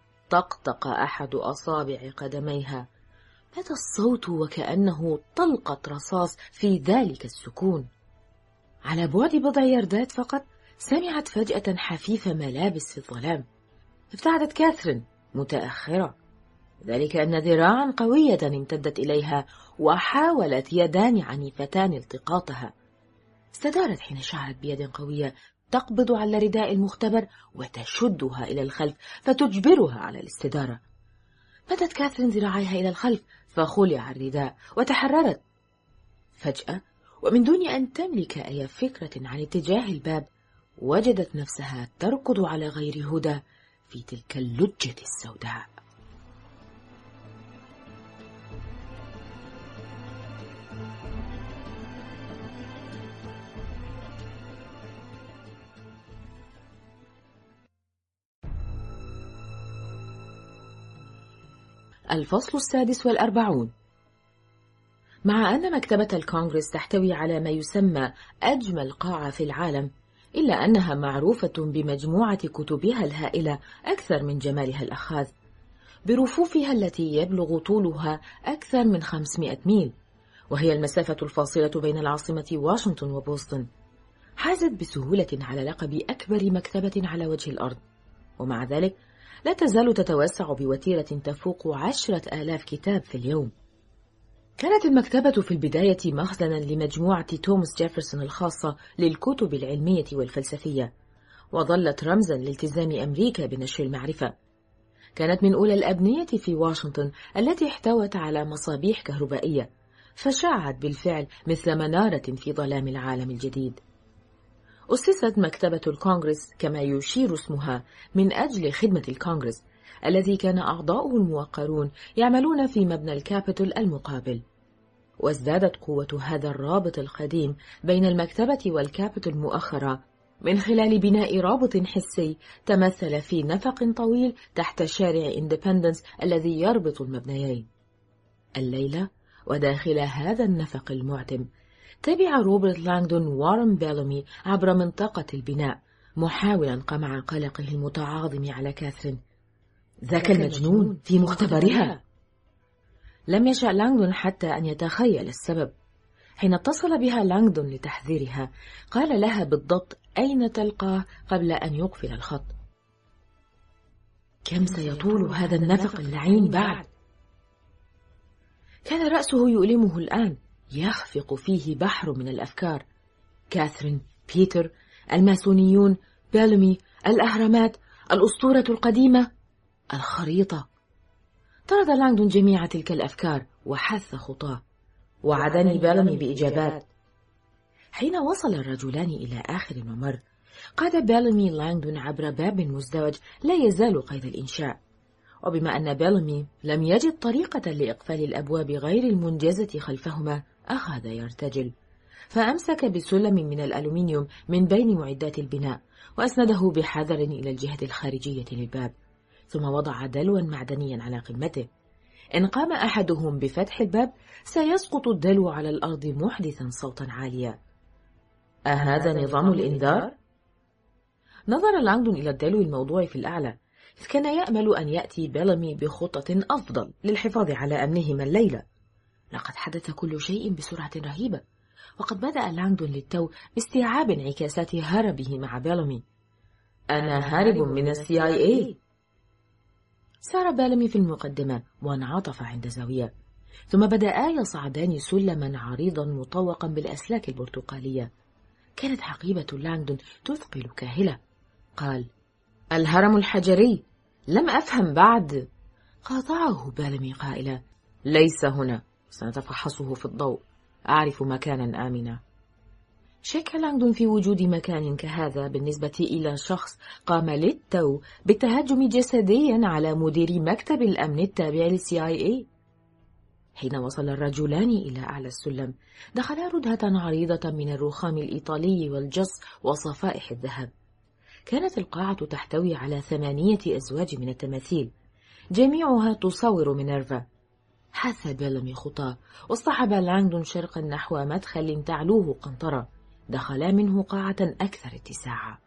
طقطق أحد أصابع قدميها. بدا الصوت وكأنه طلقة رصاص في ذلك السكون. على بعد بضع ياردات فقط سمعت فجأة حفيف ملابس في الظلام. ابتعدت كاثرين متأخرة، ذلك أن ذراعا قوية امتدت إليها وحاولت يدان عنيفتان التقاطها. استدارت حين شعرت بيد قوية تقبض على رداء المختبر وتشدها إلى الخلف فتجبرها على الاستدارة. بدت كاثرين ذراعيها إلى الخلف فخلع الرداء وتحررت. فجأة ومن دون أن تملك أي فكرة عن اتجاه الباب وجدت نفسها تركض على غير هدى في تلك اللجة السوداء. الفصل 46. مع أن مكتبة الكونغرس تحتوي على ما يسمى أجمل قاعة في العالم، إلا أنها معروفة بمجموعة كتبها الهائلة أكثر من جمالها الأخاذ، برفوفها التي يبلغ طولها أكثر من 500 ميل، وهي المسافة الفاصلة بين العاصمة واشنطن وبوسطن. حازت بسهولة على لقب أكبر مكتبة على وجه الأرض، ومع ذلك لا تزال تتوسع بوتيرة تفوق 10,000 كتاب في اليوم. كانت المكتبة في البداية مخزنا لمجموعة توماس جيفرسون الخاصة للكتب العلمية والفلسفية، وظلت رمزا لالتزام أمريكا بنشر المعرفة. كانت من أولى الأبنية في واشنطن التي احتوت على مصابيح كهربائية، فشاعت بالفعل مثل منارة في ظلام العالم الجديد. أسست مكتبة الكونغرس كما يشير اسمها من أجل خدمة الكونغرس الذي كان أعضاؤه الموقرون يعملون في مبنى الكابيتول المقابل. وازدادت قوة هذا الرابط القديم بين المكتبة والكابيتول مؤخرا من خلال بناء رابط حسي تمثل في نفق طويل تحت شارع إندبندنس الذي يربط المبنيين. الليلة وداخل هذا النفق المعتم تبع روبرت لانغدون وارن بيلومي عبر منطقة البناء، محاولا قمع قلقه المتعاظم على كاثرين. ذاك المجنون في مختبرها. لم يشأ لانغدون حتى أن يتخيل السبب. حين اتصل بها لانغدون لتحذيرها قال لها بالضبط أين تلقاه قبل أن يقفل الخط. كم سيطول هذا النفق اللعين بعد؟ كان رأسه يؤلمه الآن، يخفق فيه بحر من الأفكار. كاثرين، بيتر، الماسونيون، بيلومي، الأهرامات، الأسطورة القديمة، الخريطة. طرد لانغدون جميع تلك الأفكار وحث خطاه، وعدني بيلومي بإجابات. حين وصل الرجلان إلى آخر الممر قاد بيلومي لانغدون عبر باب مزدوج لا يزال قيد الإنشاء، وبما أن بيلومي لم يجد طريقة لإقفال الأبواب غير المنجزة خلفهما أخذ يرتجل، فأمسك بسلم من الألومنيوم من بين معدات البناء وأسنده بحذر إلى الجهة الخارجية للباب، ثم وضع دلوا معدنيا على قمته. إن قام أحدهم بفتح الباب سيسقط الدلو على الأرض محدثا صوتا عاليا. أهذا نظام الإنذار؟ نظر لانغدون إلى الدلو الموضوع في الأعلى، إذ كان يأمل أن يأتي بيلومي بخطة أفضل للحفاظ على أمنهما الليلة. لقد حدث كل شيء بسرعة رهيبة، وقد بدأ لانغدون للتو باستيعاب انعكاسات هربه مع بيلومي. أنا هارب من CIA. سار بيلومي في المقدمة وانعطف عند زاوية، ثم بدأ يصعدان سلما عريضا مطوقا بالأسلاك البرتقالية. كانت حقيبة لانغدون تثقل كاهلة. قال: الهرم الحجري. لم أفهم بعد. قاطعه بيلومي قائلا: ليس هنا، سنتفحصه في الضوء، أعرف مكانا آمنا. شك لانغدون في وجود مكان كهذا بالنسبة إلى شخص قام للتو بالتهجم جسديا على مدير مكتب الأمن التابع للCIA. حين وصل الرجلان إلى أعلى السلم دخلا ردهة عريضة من الرخام الإيطالي والجص وصفائح الذهب. كانت القاعة تحتوي على 8 أزواج من التماثيل، جميعها تصور مينيرفا. حث بيلومي خطاه واصطحب لانغدون شرقا نحو مدخل تعلوه قنطرة، دخلا منه قاعة أكثر اتساعا.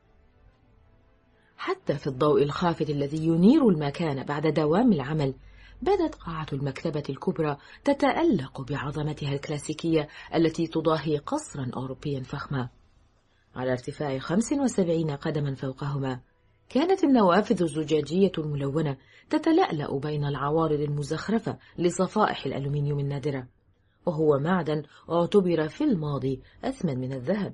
حتى في الضوء الخافت الذي ينير المكان بعد دوام العمل بدت قاعة المكتبة الكبرى تتألق بعظمتها الكلاسيكية التي تضاهي قصرا أوروبيا فخما. على ارتفاع 75 قدما فوقهما كانت النوافذ الزجاجية الملونة تتلألأ بين العوارض المزخرفة لصفائح الألومنيوم النادرة، وهو معدن اعتبر في الماضي أثمن من الذهب.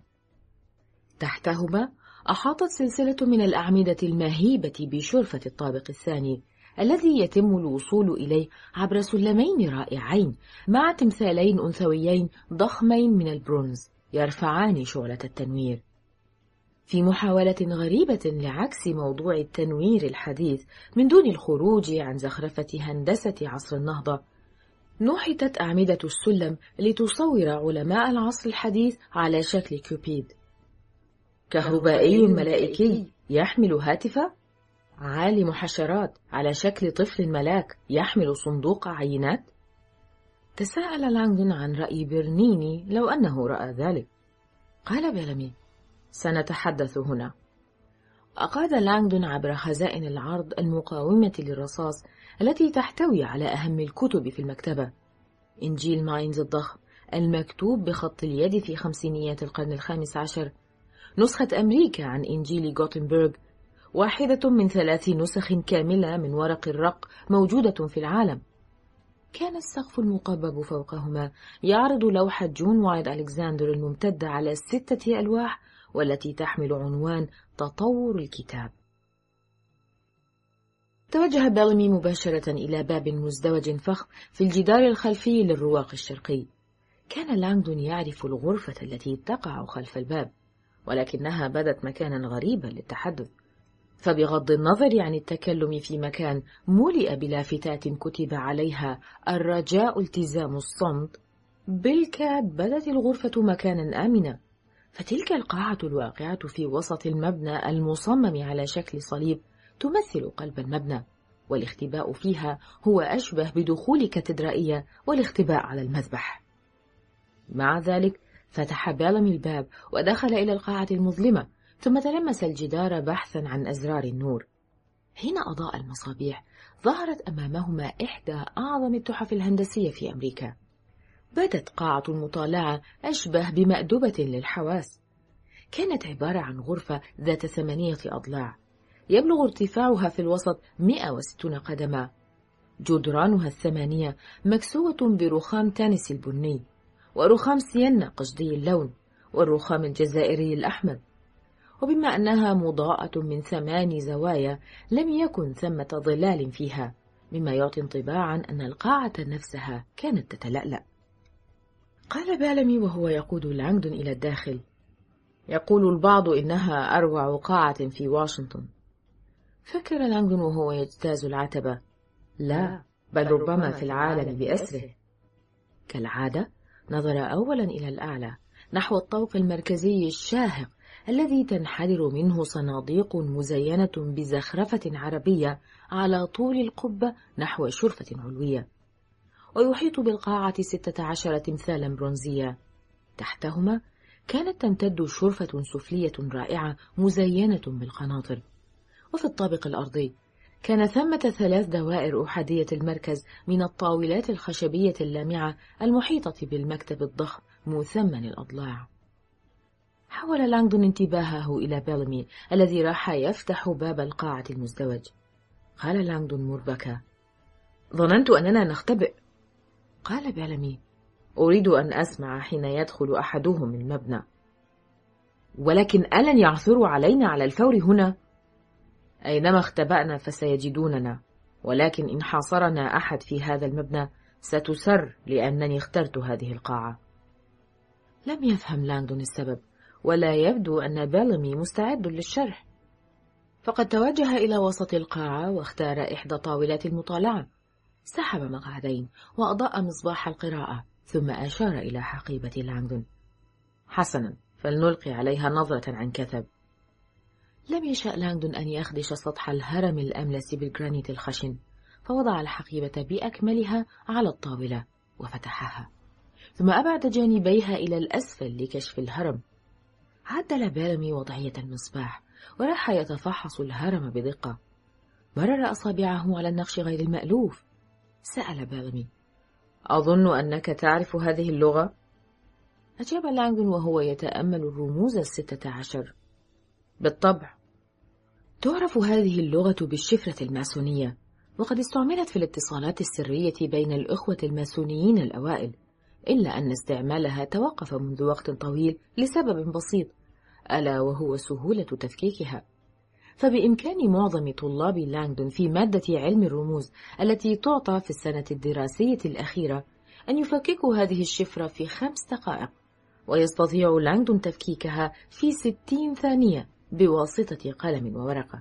تحتهما أحاطت سلسلة من الأعمدة المهيبة بشرفة الطابق الثاني الذي يتم الوصول إليه عبر سلمين رائعين مع تمثالين أنثويين ضخمين من البرونز يرفعان شعلة التنوير. في محاولة غريبة لعكس موضوع التنوير الحديث من دون الخروج عن زخرفة هندسة عصر النهضة، نحتت أعمدة السلم لتصور علماء العصر الحديث على شكل كيوبيد. كهربائي ملائكي يحمل هاتفا، عالم حشرات على شكل طفل ملاك يحمل صندوق عينات. تساءل لانغدون عن رأي برنيني لو أنه رأى ذلك. قال بيلومي: سنتحدث هنا. أقاد لانغدون عبر خزائن العرض المقاومة للرصاص التي تحتوي على أهم الكتب في المكتبة: إنجيل ماينز الضخم المكتوب بخط اليد في 50 القرن ال15، نسخة أمريكا عن إنجيل غوتنبرغ، واحدة من 3 نسخ كاملة من ورق الرق موجودة في العالم. كان السقف المقبب فوقهما يعرض لوحة جون وايد ألكسندر الممتدة على 6 ألواح، والتي تحمل عنوان تطور الكتاب. توجه بيلمي مباشرة إلى باب مزدوج فخم في الجدار الخلفي للرواق الشرقي. كان لانغدون يعرف الغرفة التي تقع خلف الباب، ولكنها بدت مكانا غريبا للتحدث، فبغض النظر عن التكلم في مكان ملئ بلافتات كتب عليها الرجاء التزام الصمت، بالكاد بدت الغرفة مكانا آمنا. فتلك القاعة الواقعة في وسط المبنى المصمم على شكل صليب تمثل قلب المبنى، والاختباء فيها هو أشبه بدخول كاتدرائية والاختباء على المذبح. مع ذلك فتح بيلمي الباب ودخل إلى القاعة المظلمة، ثم تلمس الجدار بحثا عن أزرار النور. حين أضاء المصابيح ظهرت أمامهما إحدى أعظم التحف الهندسية في أمريكا. بدت قاعة المطالعة أشبه بمأدبة للحواس. كانت عبارة عن غرفة ذات 8 أضلاع، يبلغ ارتفاعها في الوسط 160 قدما. جدرانها 8 مكسوة برخام تانس البني، ورخام سينا قصدي اللون، والرخام الجزائري الأحمر. وبما أنها مضاءة من 8 زوايا لم يكن ثمة ظلال فيها، مما يعطي انطباعا أن القاعة نفسها كانت تتلألأ. قال بيلمي وهو يقود لانغدون إلى الداخل: يقول البعض إنها أروع قاعة في واشنطن. فكر لانغدون وهو يجتاز العتبة: لا، بل ربما في العالم بأسره. كالعادة نظر أولا إلى الأعلى نحو الطوق المركزي الشاهق الذي تنحدر منه صناديق مزينة بزخرفة عربية على طول القبة نحو شرفة علوية، ويحيط بالقاعة 16 تمثالا برونزية. تحتهما كانت تمتد شرفة سفلية رائعة مزينة بالقناطر. وفي الطابق الأرضي كان ثمة 3 دوائر أحادية المركز من الطاولات الخشبية اللامعة المحيطة بالمكتب الضخم مثمن الأضلاع. حول لانغدون انتباهه إلى بيلمي الذي راح يفتح باب القاعة المزدوج. قال لانغدون مربكا: ظننت أننا نختبئ. قال بيلمي: أريد أن أسمع حين يدخل أحدهم المبنى. ولكن ألن يعثروا علينا على الفور هنا؟ أينما اختبأنا فسيجدوننا، ولكن إن حاصرنا أحد في هذا المبنى ستسر لأنني اخترت هذه القاعة. لم يفهم لانغدون السبب، ولا يبدو أن بيلمي مستعد للشرح. فقد توجه إلى وسط القاعة واختار إحدى طاولات المطالعة، سحب مقعدين وأضاء مصباح القراءة، ثم أشار إلى حقيبة لانغدون: حسنا، فلنلقي عليها نظرة عن كثب. لم يشأ لانغدون أن يخدش سطح الهرم الأملس بالجرانيت الخشن، فوضع الحقيبة بأكملها على الطاولة وفتحها، ثم أبعد جانبيها إلى الأسفل لكشف الهرم. عدل بيلمي وضعية المصباح وراح يتفحص الهرم بدقة. مرر أصابعه على النقش غير المألوف. سأل بيلمي: أظن أنك تعرف هذه اللغة؟ أجاب لانغدون وهو يتأمل الرموز 16. بالطبع. تعرف هذه اللغة بالشفرة الماسونية، وقد استعملت في الاتصالات السرية بين الإخوة الماسونيين الأوائل، إلا أن استعمالها توقف منذ وقت طويل لسبب بسيط، ألا وهو سهولة تفكيكها. فبإمكان معظم طلاب لانغدون في مادة علم الرموز التي تعطى في السنة الدراسية الأخيرة أن يفككوا هذه الشفرة في 5 دقائق، ويستطيع لانغدون تفكيكها في 60 ثانية بواسطة قلم وورقة.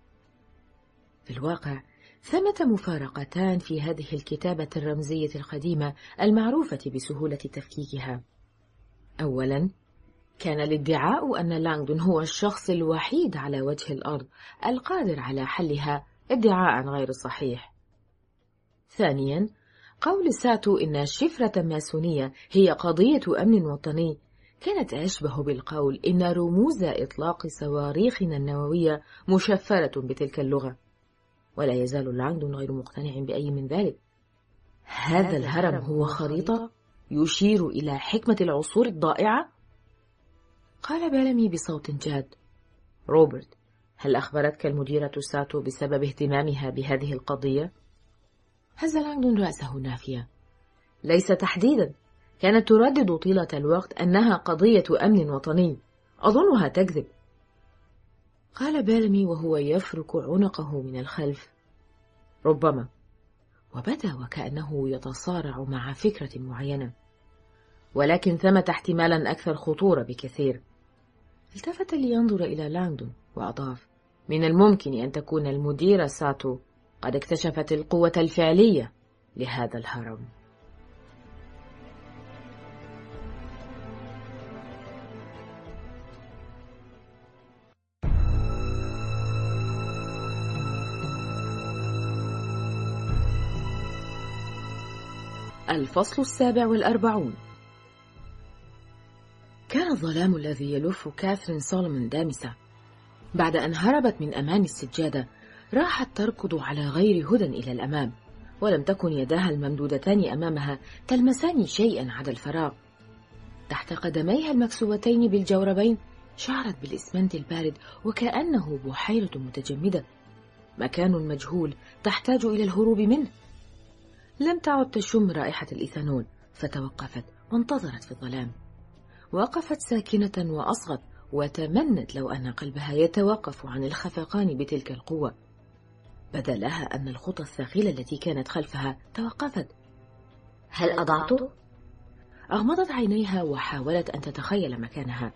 في الواقع ثمة مفارقتان في هذه الكتابة الرمزية القديمة المعروفة بسهولة تفكيكها. أولا، كان الادعاء أن لانغدون هو الشخص الوحيد على وجه الأرض القادر على حلها ادعاء غير صحيح. ثانيا، قول ساتو إن الشفرة ماسونية هي قضية أمن وطني كانت أشبه بالقول إن رموز إطلاق صواريخنا النووية مشفرة بتلك اللغة. ولا يزال لانغدون غير مقتنع بأي من ذلك. هذا الهرم هو خريطة يشير إلى حكمة العصور الضائعة؟ قال بيلامي بصوت جاد: روبرت، هل أخبرتك المديرة ساتو بسبب اهتمامها بهذه القضية؟ هز لانغدون رأسه نافيا. ليس تحديدا، كانت تردد طيلة الوقت أنها قضية أمن وطني، أظنها تكذب. قال بيلامي وهو يفرك عنقه من الخلف: ربما. وبدا وكأنه يتصارع مع فكرة معينة، ولكن ثمة احتمالا أكثر خطورة بكثير. التفت لينظر إلى لانغدون وأضاف: من الممكن أن تكون المديرة ساتو قد اكتشفت القوة الفعلية لهذا الهرم. الفصل 47. كان الظلام الذي يلف كاثرين سولومون دامسة. بعد أن هربت من أمان السجادة راحت تركض على غير هدى إلى الأمام، ولم تكن يداها الممدودتان أمامها تلمسان شيئا عدا الفراغ. تحت قدميها المكسوتين بالجوربين شعرت بالإسمنت البارد وكأنه بحيرة متجمدة، مكان مجهول تحتاج إلى الهروب منه. لم تعد تشم رائحة الإيثانول، فتوقفت وانتظرت في الظلام. وقفت ساكنة وأصغت، وتمنت لو أن قلبها يتوقف عن الخفقان بتلك القوة. بدا لها أن الخطى الثقيلة التي كانت خلفها توقفت. هل أضعته؟ أغمضت عينيها وحاولت أن تتخيل مكانها.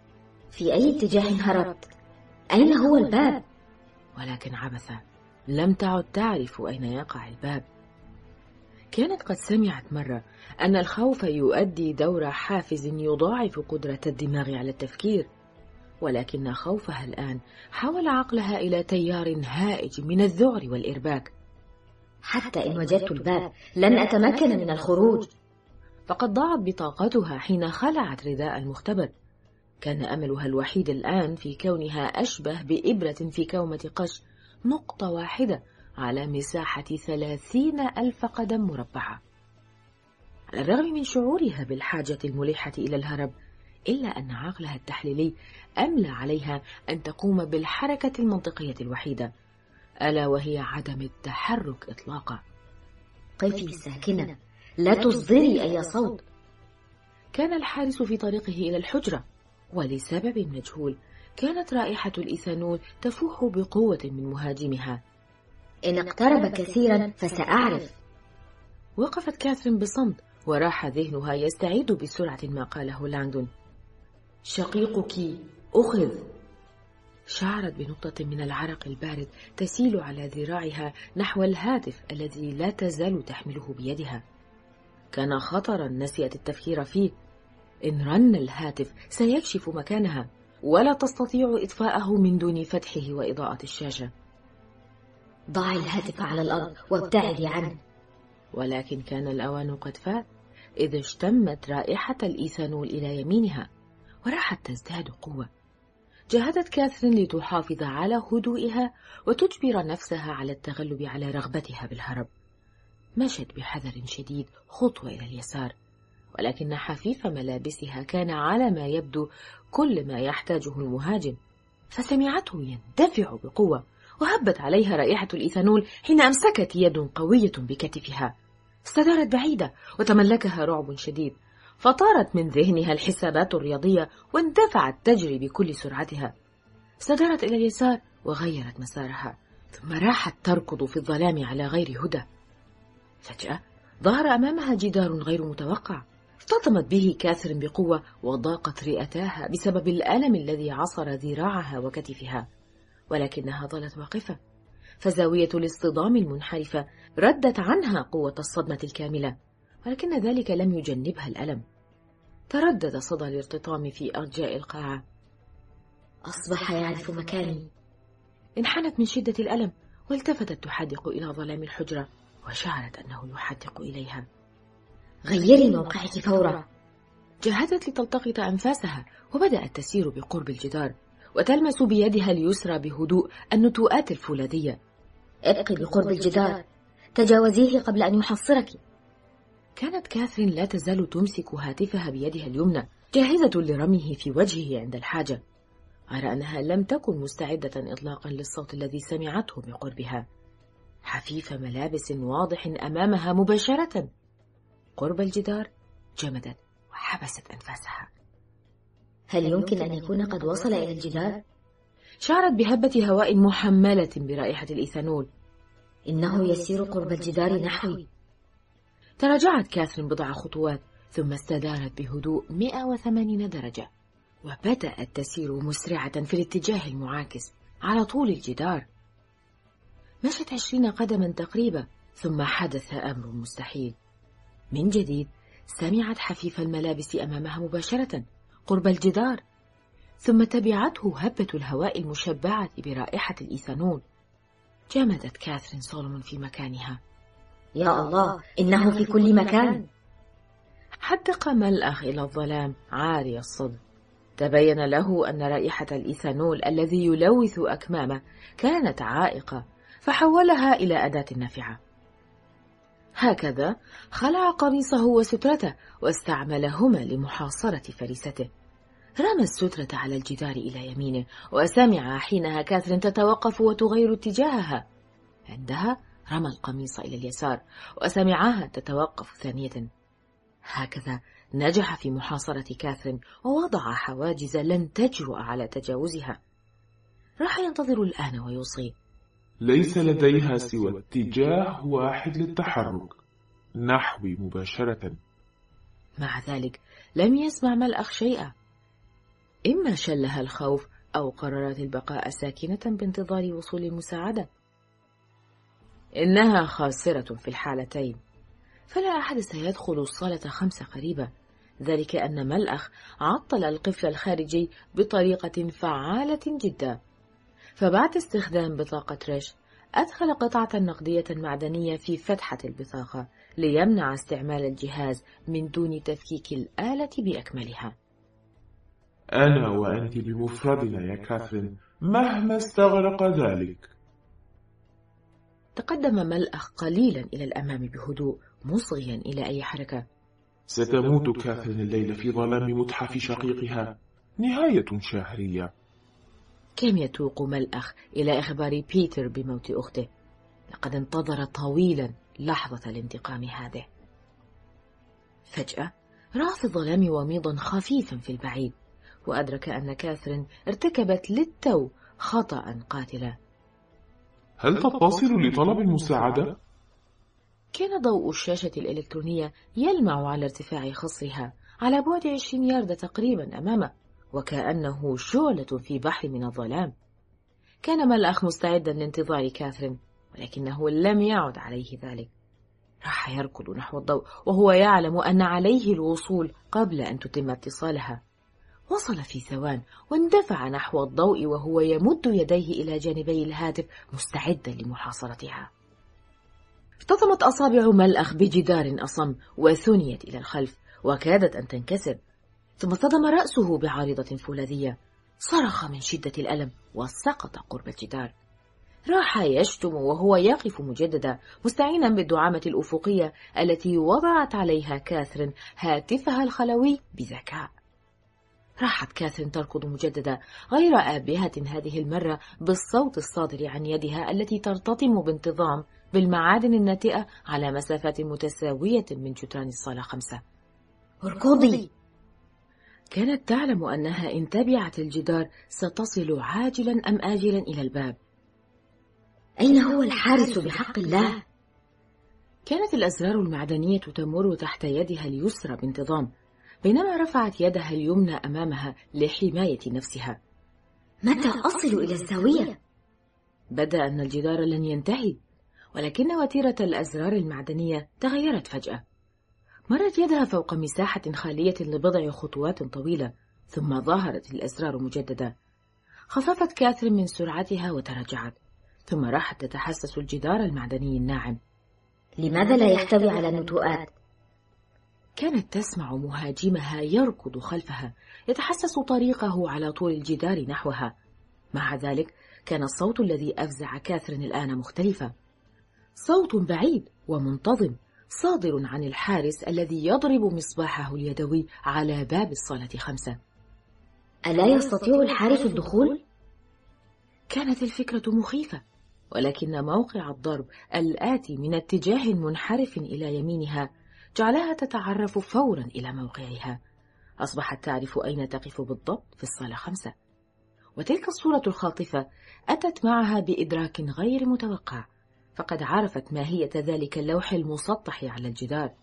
في أي اتجاه هربت؟ أين هو الباب؟ ولكن عبثا، لم تعد تعرف أين يقع الباب. كانت قد سمعت مرة أن الخوف يؤدي دور حافز يضاعف قدرة الدماغ على التفكير، ولكن خوفها الآن حول عقلها إلى تيار هائج من الذعر والإرباك. حتى إن وجدت الباب لن أتمكن من الخروج. فقد ضاعت بطاقتها حين خلعت رداء المختبر. كان أملها الوحيد الآن في كونها أشبه بإبرة في كومة قش، نقطة واحدة على مساحة 30,000 قدم مربعة. على الرغم من شعورها بالحاجة الملحة إلى الهرب، إلا أن عقلها التحليلي أملى عليها أن تقوم بالحركة المنطقية الوحيدة، ألا وهي عدم التحرك إطلاقا. قفي ساكنة، لا تصدري أي صوت. كان الحارس في طريقه إلى الحجرة، ولسبب مجهول كانت رائحة الإيثانول تفوح بقوة من مهاجمها. إن اقترب كثيرا فسأعرف. وقفت كاثرين بصمت، وراح ذهنها يستعيد بسرعة ما قاله لانغدون. شقيقك أخذ. شعرت بنقطة من العرق البارد تسيل على ذراعها نحو الهاتف الذي لا تزال تحمله بيدها. كان خطرا نسيت التفكير فيه. إن رن الهاتف سيكشف مكانها، ولا تستطيع إطفاءه من دون فتحه وإضاءة الشاشة. ضعي الهاتف على الأرض وابتعدي عنه. ولكن كان الأوان قد فات، إذ اشتمت رائحة الإيثانول إلى يمينها وراحت تزداد قوة. جاهدت كاثرين لتحافظ على هدوئها وتجبر نفسها على التغلب على رغبتها بالهرب. مشت بحذر شديد خطوة إلى اليسار، ولكن حفيف ملابسها كان على ما يبدو كل ما يحتاجه المهاجم، فسمعته يندفع بقوة، وهبت عليها رائحة الإيثانول حين أمسكت يد قوية بكتفها. استدارت بعيدة وتملكها رعب شديد، فطارت من ذهنها الحسابات الرياضية واندفعت تجري بكل سرعتها. استدارت إلى اليسار وغيرت مسارها، ثم راحت تركض في الظلام على غير هدى. فجأة ظهر أمامها جدار غير متوقع، اصطدمت به كاثرين بقوة وضاقت رئتاها بسبب الألم الذي عصر ذراعها وكتفها، ولكنها ظلت واقفة، فزاوية الاصطدام المنحرفة ردت عنها قوة الصدمة الكاملة، ولكن ذلك لم يجنبها الألم. تردد صدى الارتطام في أرجاء القاعة. أصبح يعرف مكاني. انحنت من شدة الألم والتفتت تحدق إلى ظلام الحجرة، وشعرت أنه يحدق إليها. غيري موقعك فورا. جهزت لتلتقط أنفاسها وبدأت تسير بقرب الجدار، وتلمس بيدها اليسرى بهدوء النتوءات الفولاذية. ابقي بقرب الجدار، تجاوزيه قبل أن يحصرك. كانت كاثرين لا تزال تمسك هاتفها بيدها اليمنى، جاهزة لرميه في وجهه عند الحاجة، غير أنها لم تكن مستعدة إطلاقا للصوت الذي سمعته بقربها. حفيف ملابس واضح أمامها مباشرة قرب الجدار جمدت وحبست أنفاسها. هل يمكن أن يكون قد وصل إلى الجدار؟ شعرت بهبة هواء محملة برائحة الإيثانول. إنه يسير قرب الجدار نحوي. تراجعت كاثرين بضع خطوات ثم استدارت بهدوء 180 درجة، وبدأت تسير مسرعة في الاتجاه المعاكس على طول الجدار. مشت 20 قدما تقريبا ثم حدث أمر مستحيل. من جديد سمعت حفيف الملابس أمامها مباشرة قرب الجدار، ثم تبعته هبة الهواء المشبعة برائحة الإيثانول. جمدت كاثرين سولومون في مكانها. يا الله، إنه في كل مكان. حدق ملأخ إلى الظلام عاري الصدر. تبين له أن رائحة الإيثانول الذي يلوث أكمامه كانت عائقة، فحولها إلى أداة نافعة. هكذا خلع قميصه وسترته واستعملهما لمحاصرة فريسته. رمى السترة على الجدار إلى يمينه، وسمع حينها كاثرين تتوقف وتغير اتجاهها. عندها رمى القميص إلى اليسار وسمعها تتوقف ثانية. هكذا نجح في محاصرة كاثرين ووضع حواجز لن تجرؤ على تجاوزها. راح ينتظر الآن ويوصي: ليس لديها سوى اتجاه واحد للتحرك، نحوي مباشرة. مع ذلك لم يسمع ملأخ شيئا. إما شلها الخوف أو قررت البقاء ساكنة بانتظار وصول المساعدة. إنها خاسرة في الحالتين، فلا أحد سيدخل الصالة 5 قريبة. ذلك أن ملأخ عطل القفل الخارجي بطريقة فعالة جدا. فبعد استخدام بطاقة ريش أدخل قطعة نقدية معدنية في فتحة البطاقة ليمنع استعمال الجهاز من دون تفكيك الآلة بأكملها. أنا وأنت بمفردنا يا كاثرين مهما استغرق ذلك. تقدم ملأخ قليلا إلى الأمام بهدوء مصغيا إلى أي حركة. ستموت كاثرين الليلة في ظلام متحف شقيقها، نهاية شهرية. كم يتوق ملأخ إلى إخبار بيتر بموت أخته. لقد انتظر طويلا لحظة الانتقام هذه. فجأة رأى في الظلام وميضا خفيفا في البعيد، وأدرك أن كاثرين ارتكبت للتو خطأ قاتلا. هل تتصل لطلب المساعدة؟ كان ضوء الشاشة الإلكترونية يلمع على ارتفاع خصرها على بعد 20 ياردة تقريبا أمامه، وكأنه شعلة في بحر من الظلام. كان ملأخ مستعدا لانتظار كاثرين، ولكنه لم يعد عليه ذلك. راح يركض نحو الضوء وهو يعلم أن عليه الوصول قبل أن تتم اتصالها. وصل في ثوان واندفع نحو الضوء وهو يمد يديه إلى جانبي الهاتف مستعدا لمحاصرتها. افتطمت أصابع ملأخ بجدار أصم وثنيت إلى الخلف وكادت أن تنكسر، ثم اصطدم رأسه بعارضة فولاذية. صرخ من شدة الألم وسقط قرب الجدار. راح يشتم وهو يقف مجددا مستعينا بالدعامة الأفقية التي وضعت عليها كاثرين هاتفها الخلوي بذكاء. راحت كاثرين تركض مجددا، غير آبهة هذه المرة بالصوت الصادر عن يدها التي ترتطم بانتظام بالمعادن الناتئة على مسافات متساوية من جدران الصالة 5. اركضي! كانت تعلم أنها إن تبعت الجدار ستصل عاجلا أم آجلا إلى الباب. أين هو الحارس بحق الله؟ كانت الأزرار المعدنية تمر تحت يدها اليسرى بانتظام، بينما رفعت يدها اليمنى أمامها لحماية نفسها. متى أصل إلى الزاوية؟ بدا أن الجدار لن ينتهي، ولكن وتيرة الأزرار المعدنية تغيرت فجأة. مرت يدها فوق مساحة خالية لبضع خطوات طويلة، ثم ظهرت الأزرار مجددا. خففت كاثرين من سرعتها وتراجعت، ثم راحت تتحسس الجدار المعدني الناعم. لماذا لا يحتوي على نتوءات؟ كانت تسمع مهاجمها يركض خلفها يتحسس طريقه على طول الجدار نحوها. مع ذلك كان الصوت الذي أفزع كاثرين الآن مختلفا، صوت بعيد ومنتظم، صادر عن الحارس الذي يضرب مصباحه اليدوي على باب الصالة 5. ألا يستطيع الحارس الدخول؟ كانت الفكرة مخيفة، ولكن موقع الضرب الآتي من اتجاه منحرف إلى يمينها جعلها تتعرف فورا إلى موقعها. أصبحت تعرف أين تقف بالضبط في الصالة 5، وتلك الصورة الخاطفة أتت معها بإدراك غير متوقع، فقد عرفت ماهية ذلك اللوح المسطح على الجدار.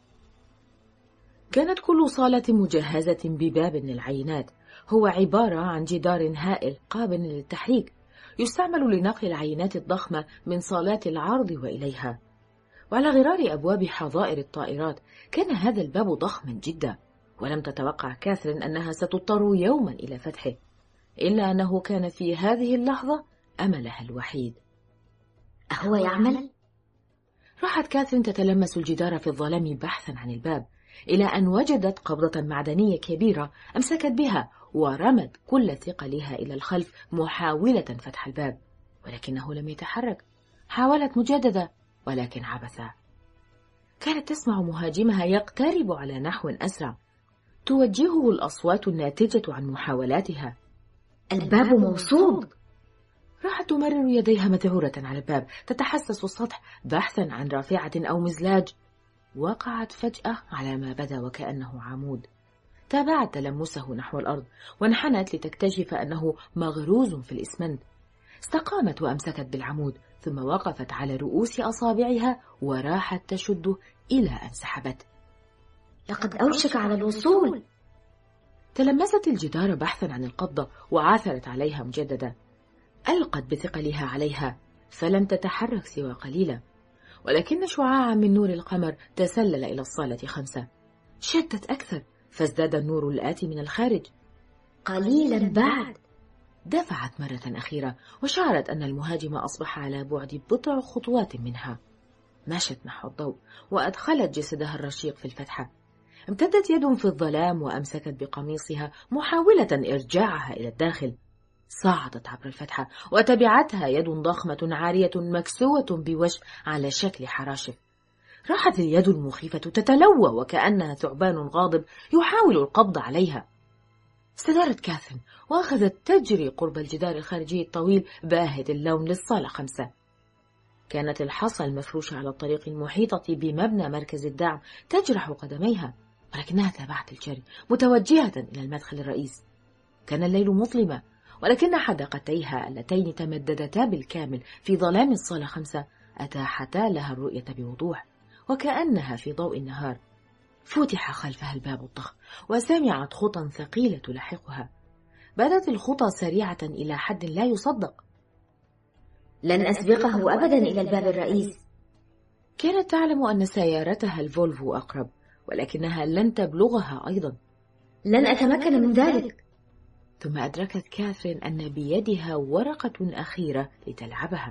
كانت كل صالة مجهزة بباب للعينات، هو عبارة عن جدار هائل قابل للتحريك، يستعمل لنقل العينات الضخمة من صالات العرض وإليها. وعلى غرار أبواب حظائر الطائرات كان هذا الباب ضخما جدا، ولم تتوقع كاثرين أنها ستضطر يوما إلى فتحه، إلا أنه كان في هذه اللحظة أملها الوحيد. أهو يعمل؟ راحت كاثرين تتلمس الجدار في الظلام بحثا عن الباب، إلى أن وجدت قبضة معدنية كبيرة أمسكت بها ورمت كل ثقلها إلى الخلف محاولة فتح الباب، ولكنه لم يتحرك. حاولت مجددا ولكن عبثا. كانت تسمع مهاجمها يقترب على نحو أسرع، توجهه الأصوات الناتجة عن محاولاتها. الباب موصود. راحت تمرر يديها مذعورة على الباب، تتحسس السطح بحثا عن رافعة أو مزلاج. وقعت فجأة على ما بدا وكأنه عمود. تابعت تلمسه نحو الأرض وانحنت لتكتشف أنه مغروز في الإسمنت. استقامت وأمسكت بالعمود، ثم وقفت على رؤوس أصابعها وراحت تشد إلى أن سحبت. لقد أوشك على الوصول. تلمست الجدار بحثا عن القبضة وعثرت عليها مجددا. ألقت بثقلها عليها فلم تتحرك سوى قليلا، ولكن شعاعا من نور القمر تسلل إلى الصالة 5. شدت أكثر فازداد النور الآتي من الخارج. قليلا بعد دفعت مرة أخيرة وشعرت أن المهاجم أصبح على بعد بضع خطوات منها. مشت نحو الضوء وأدخلت جسدها الرشيق في الفتحة. امتدت يد في الظلام وأمسكت بقميصها محاولة إرجاعها إلى الداخل. صعدت عبر الفتحة وتبعتها يد ضخمة عارية مكسوة بوجه على شكل حراشف. راحت اليد المخيفة تتلوى وكأنها ثعبان غاضب يحاول القبض عليها. استدارت كاثرين وأخذت تجري قرب الجدار الخارجي الطويل باهت اللون للصالة 5. كانت الحصى المفروشة على الطريق المحيطة بمبنى مركز الدعم تجرح قدميها، ولكنها تابعت الجري متوجهة إلى المدخل الرئيس. كان الليل مظلمة، ولكن حدقتيها اللتين تمددتا بالكامل في ظلام الصالة 5 أتاحتا لها الرؤية بوضوح وكأنها في ضوء النهار. فتح خلفها الباب الضخم وسمعت خطى ثقيلة تلاحقها. بدت الخطى سريعة إلى حد لا يصدق. لن أسبقه أبدا إلى الباب الرئيس. كانت تعلم أن سيارتها الفولفو أقرب، ولكنها لن تبلغها أيضا. لن أتمكن من ذلك. ثم أدركت كاثرين أن بيدها ورقة أخيرة لتلعبها.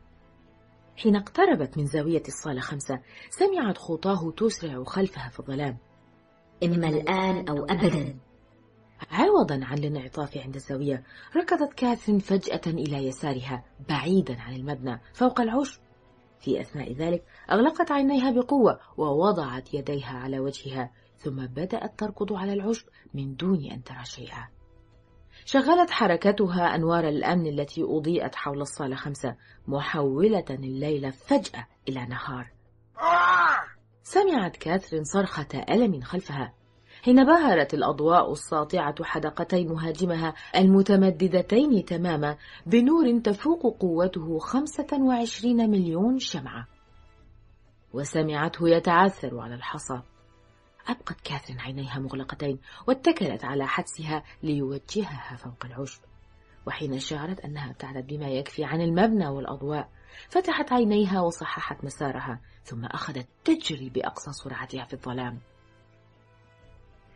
حين اقتربت من زاوية الصالة 5 سمعت خطاه تسرع خلفها في الظلام. إما الآن أو أبدا. عوضا عن الانعطاف عند الزاوية ركضت كاثرين فجأة إلى يسارها بعيدا عن المبنى فوق العشب. في أثناء ذلك أغلقت عينيها بقوة ووضعت يديها على وجهها، ثم بدأت تركض على العشب من دون أن ترى شيئا. شغلت حركتها أنوار الأمن التي أضيئت حول الصالة 5 محولة الليل فجأة إلى نهار. سمعت كاثرين صرخة ألم خلفها حين بهرت الأضواء الساطعة حدقتي مهاجمها المتمددتين تماما بنور تفوق قوته 25 مليون شمعة، وسمعته يتعثر على الحصى. أبقت كاثرين عينيها مغلقتين واتكلت على حدسها ليوجهها فوق العشب، وحين شعرت أنها ابتعدت بما يكفي عن المبنى والأضواء فتحت عينيها وصححت مسارها، ثم أخذت تجري بأقصى سرعتها في الظلام.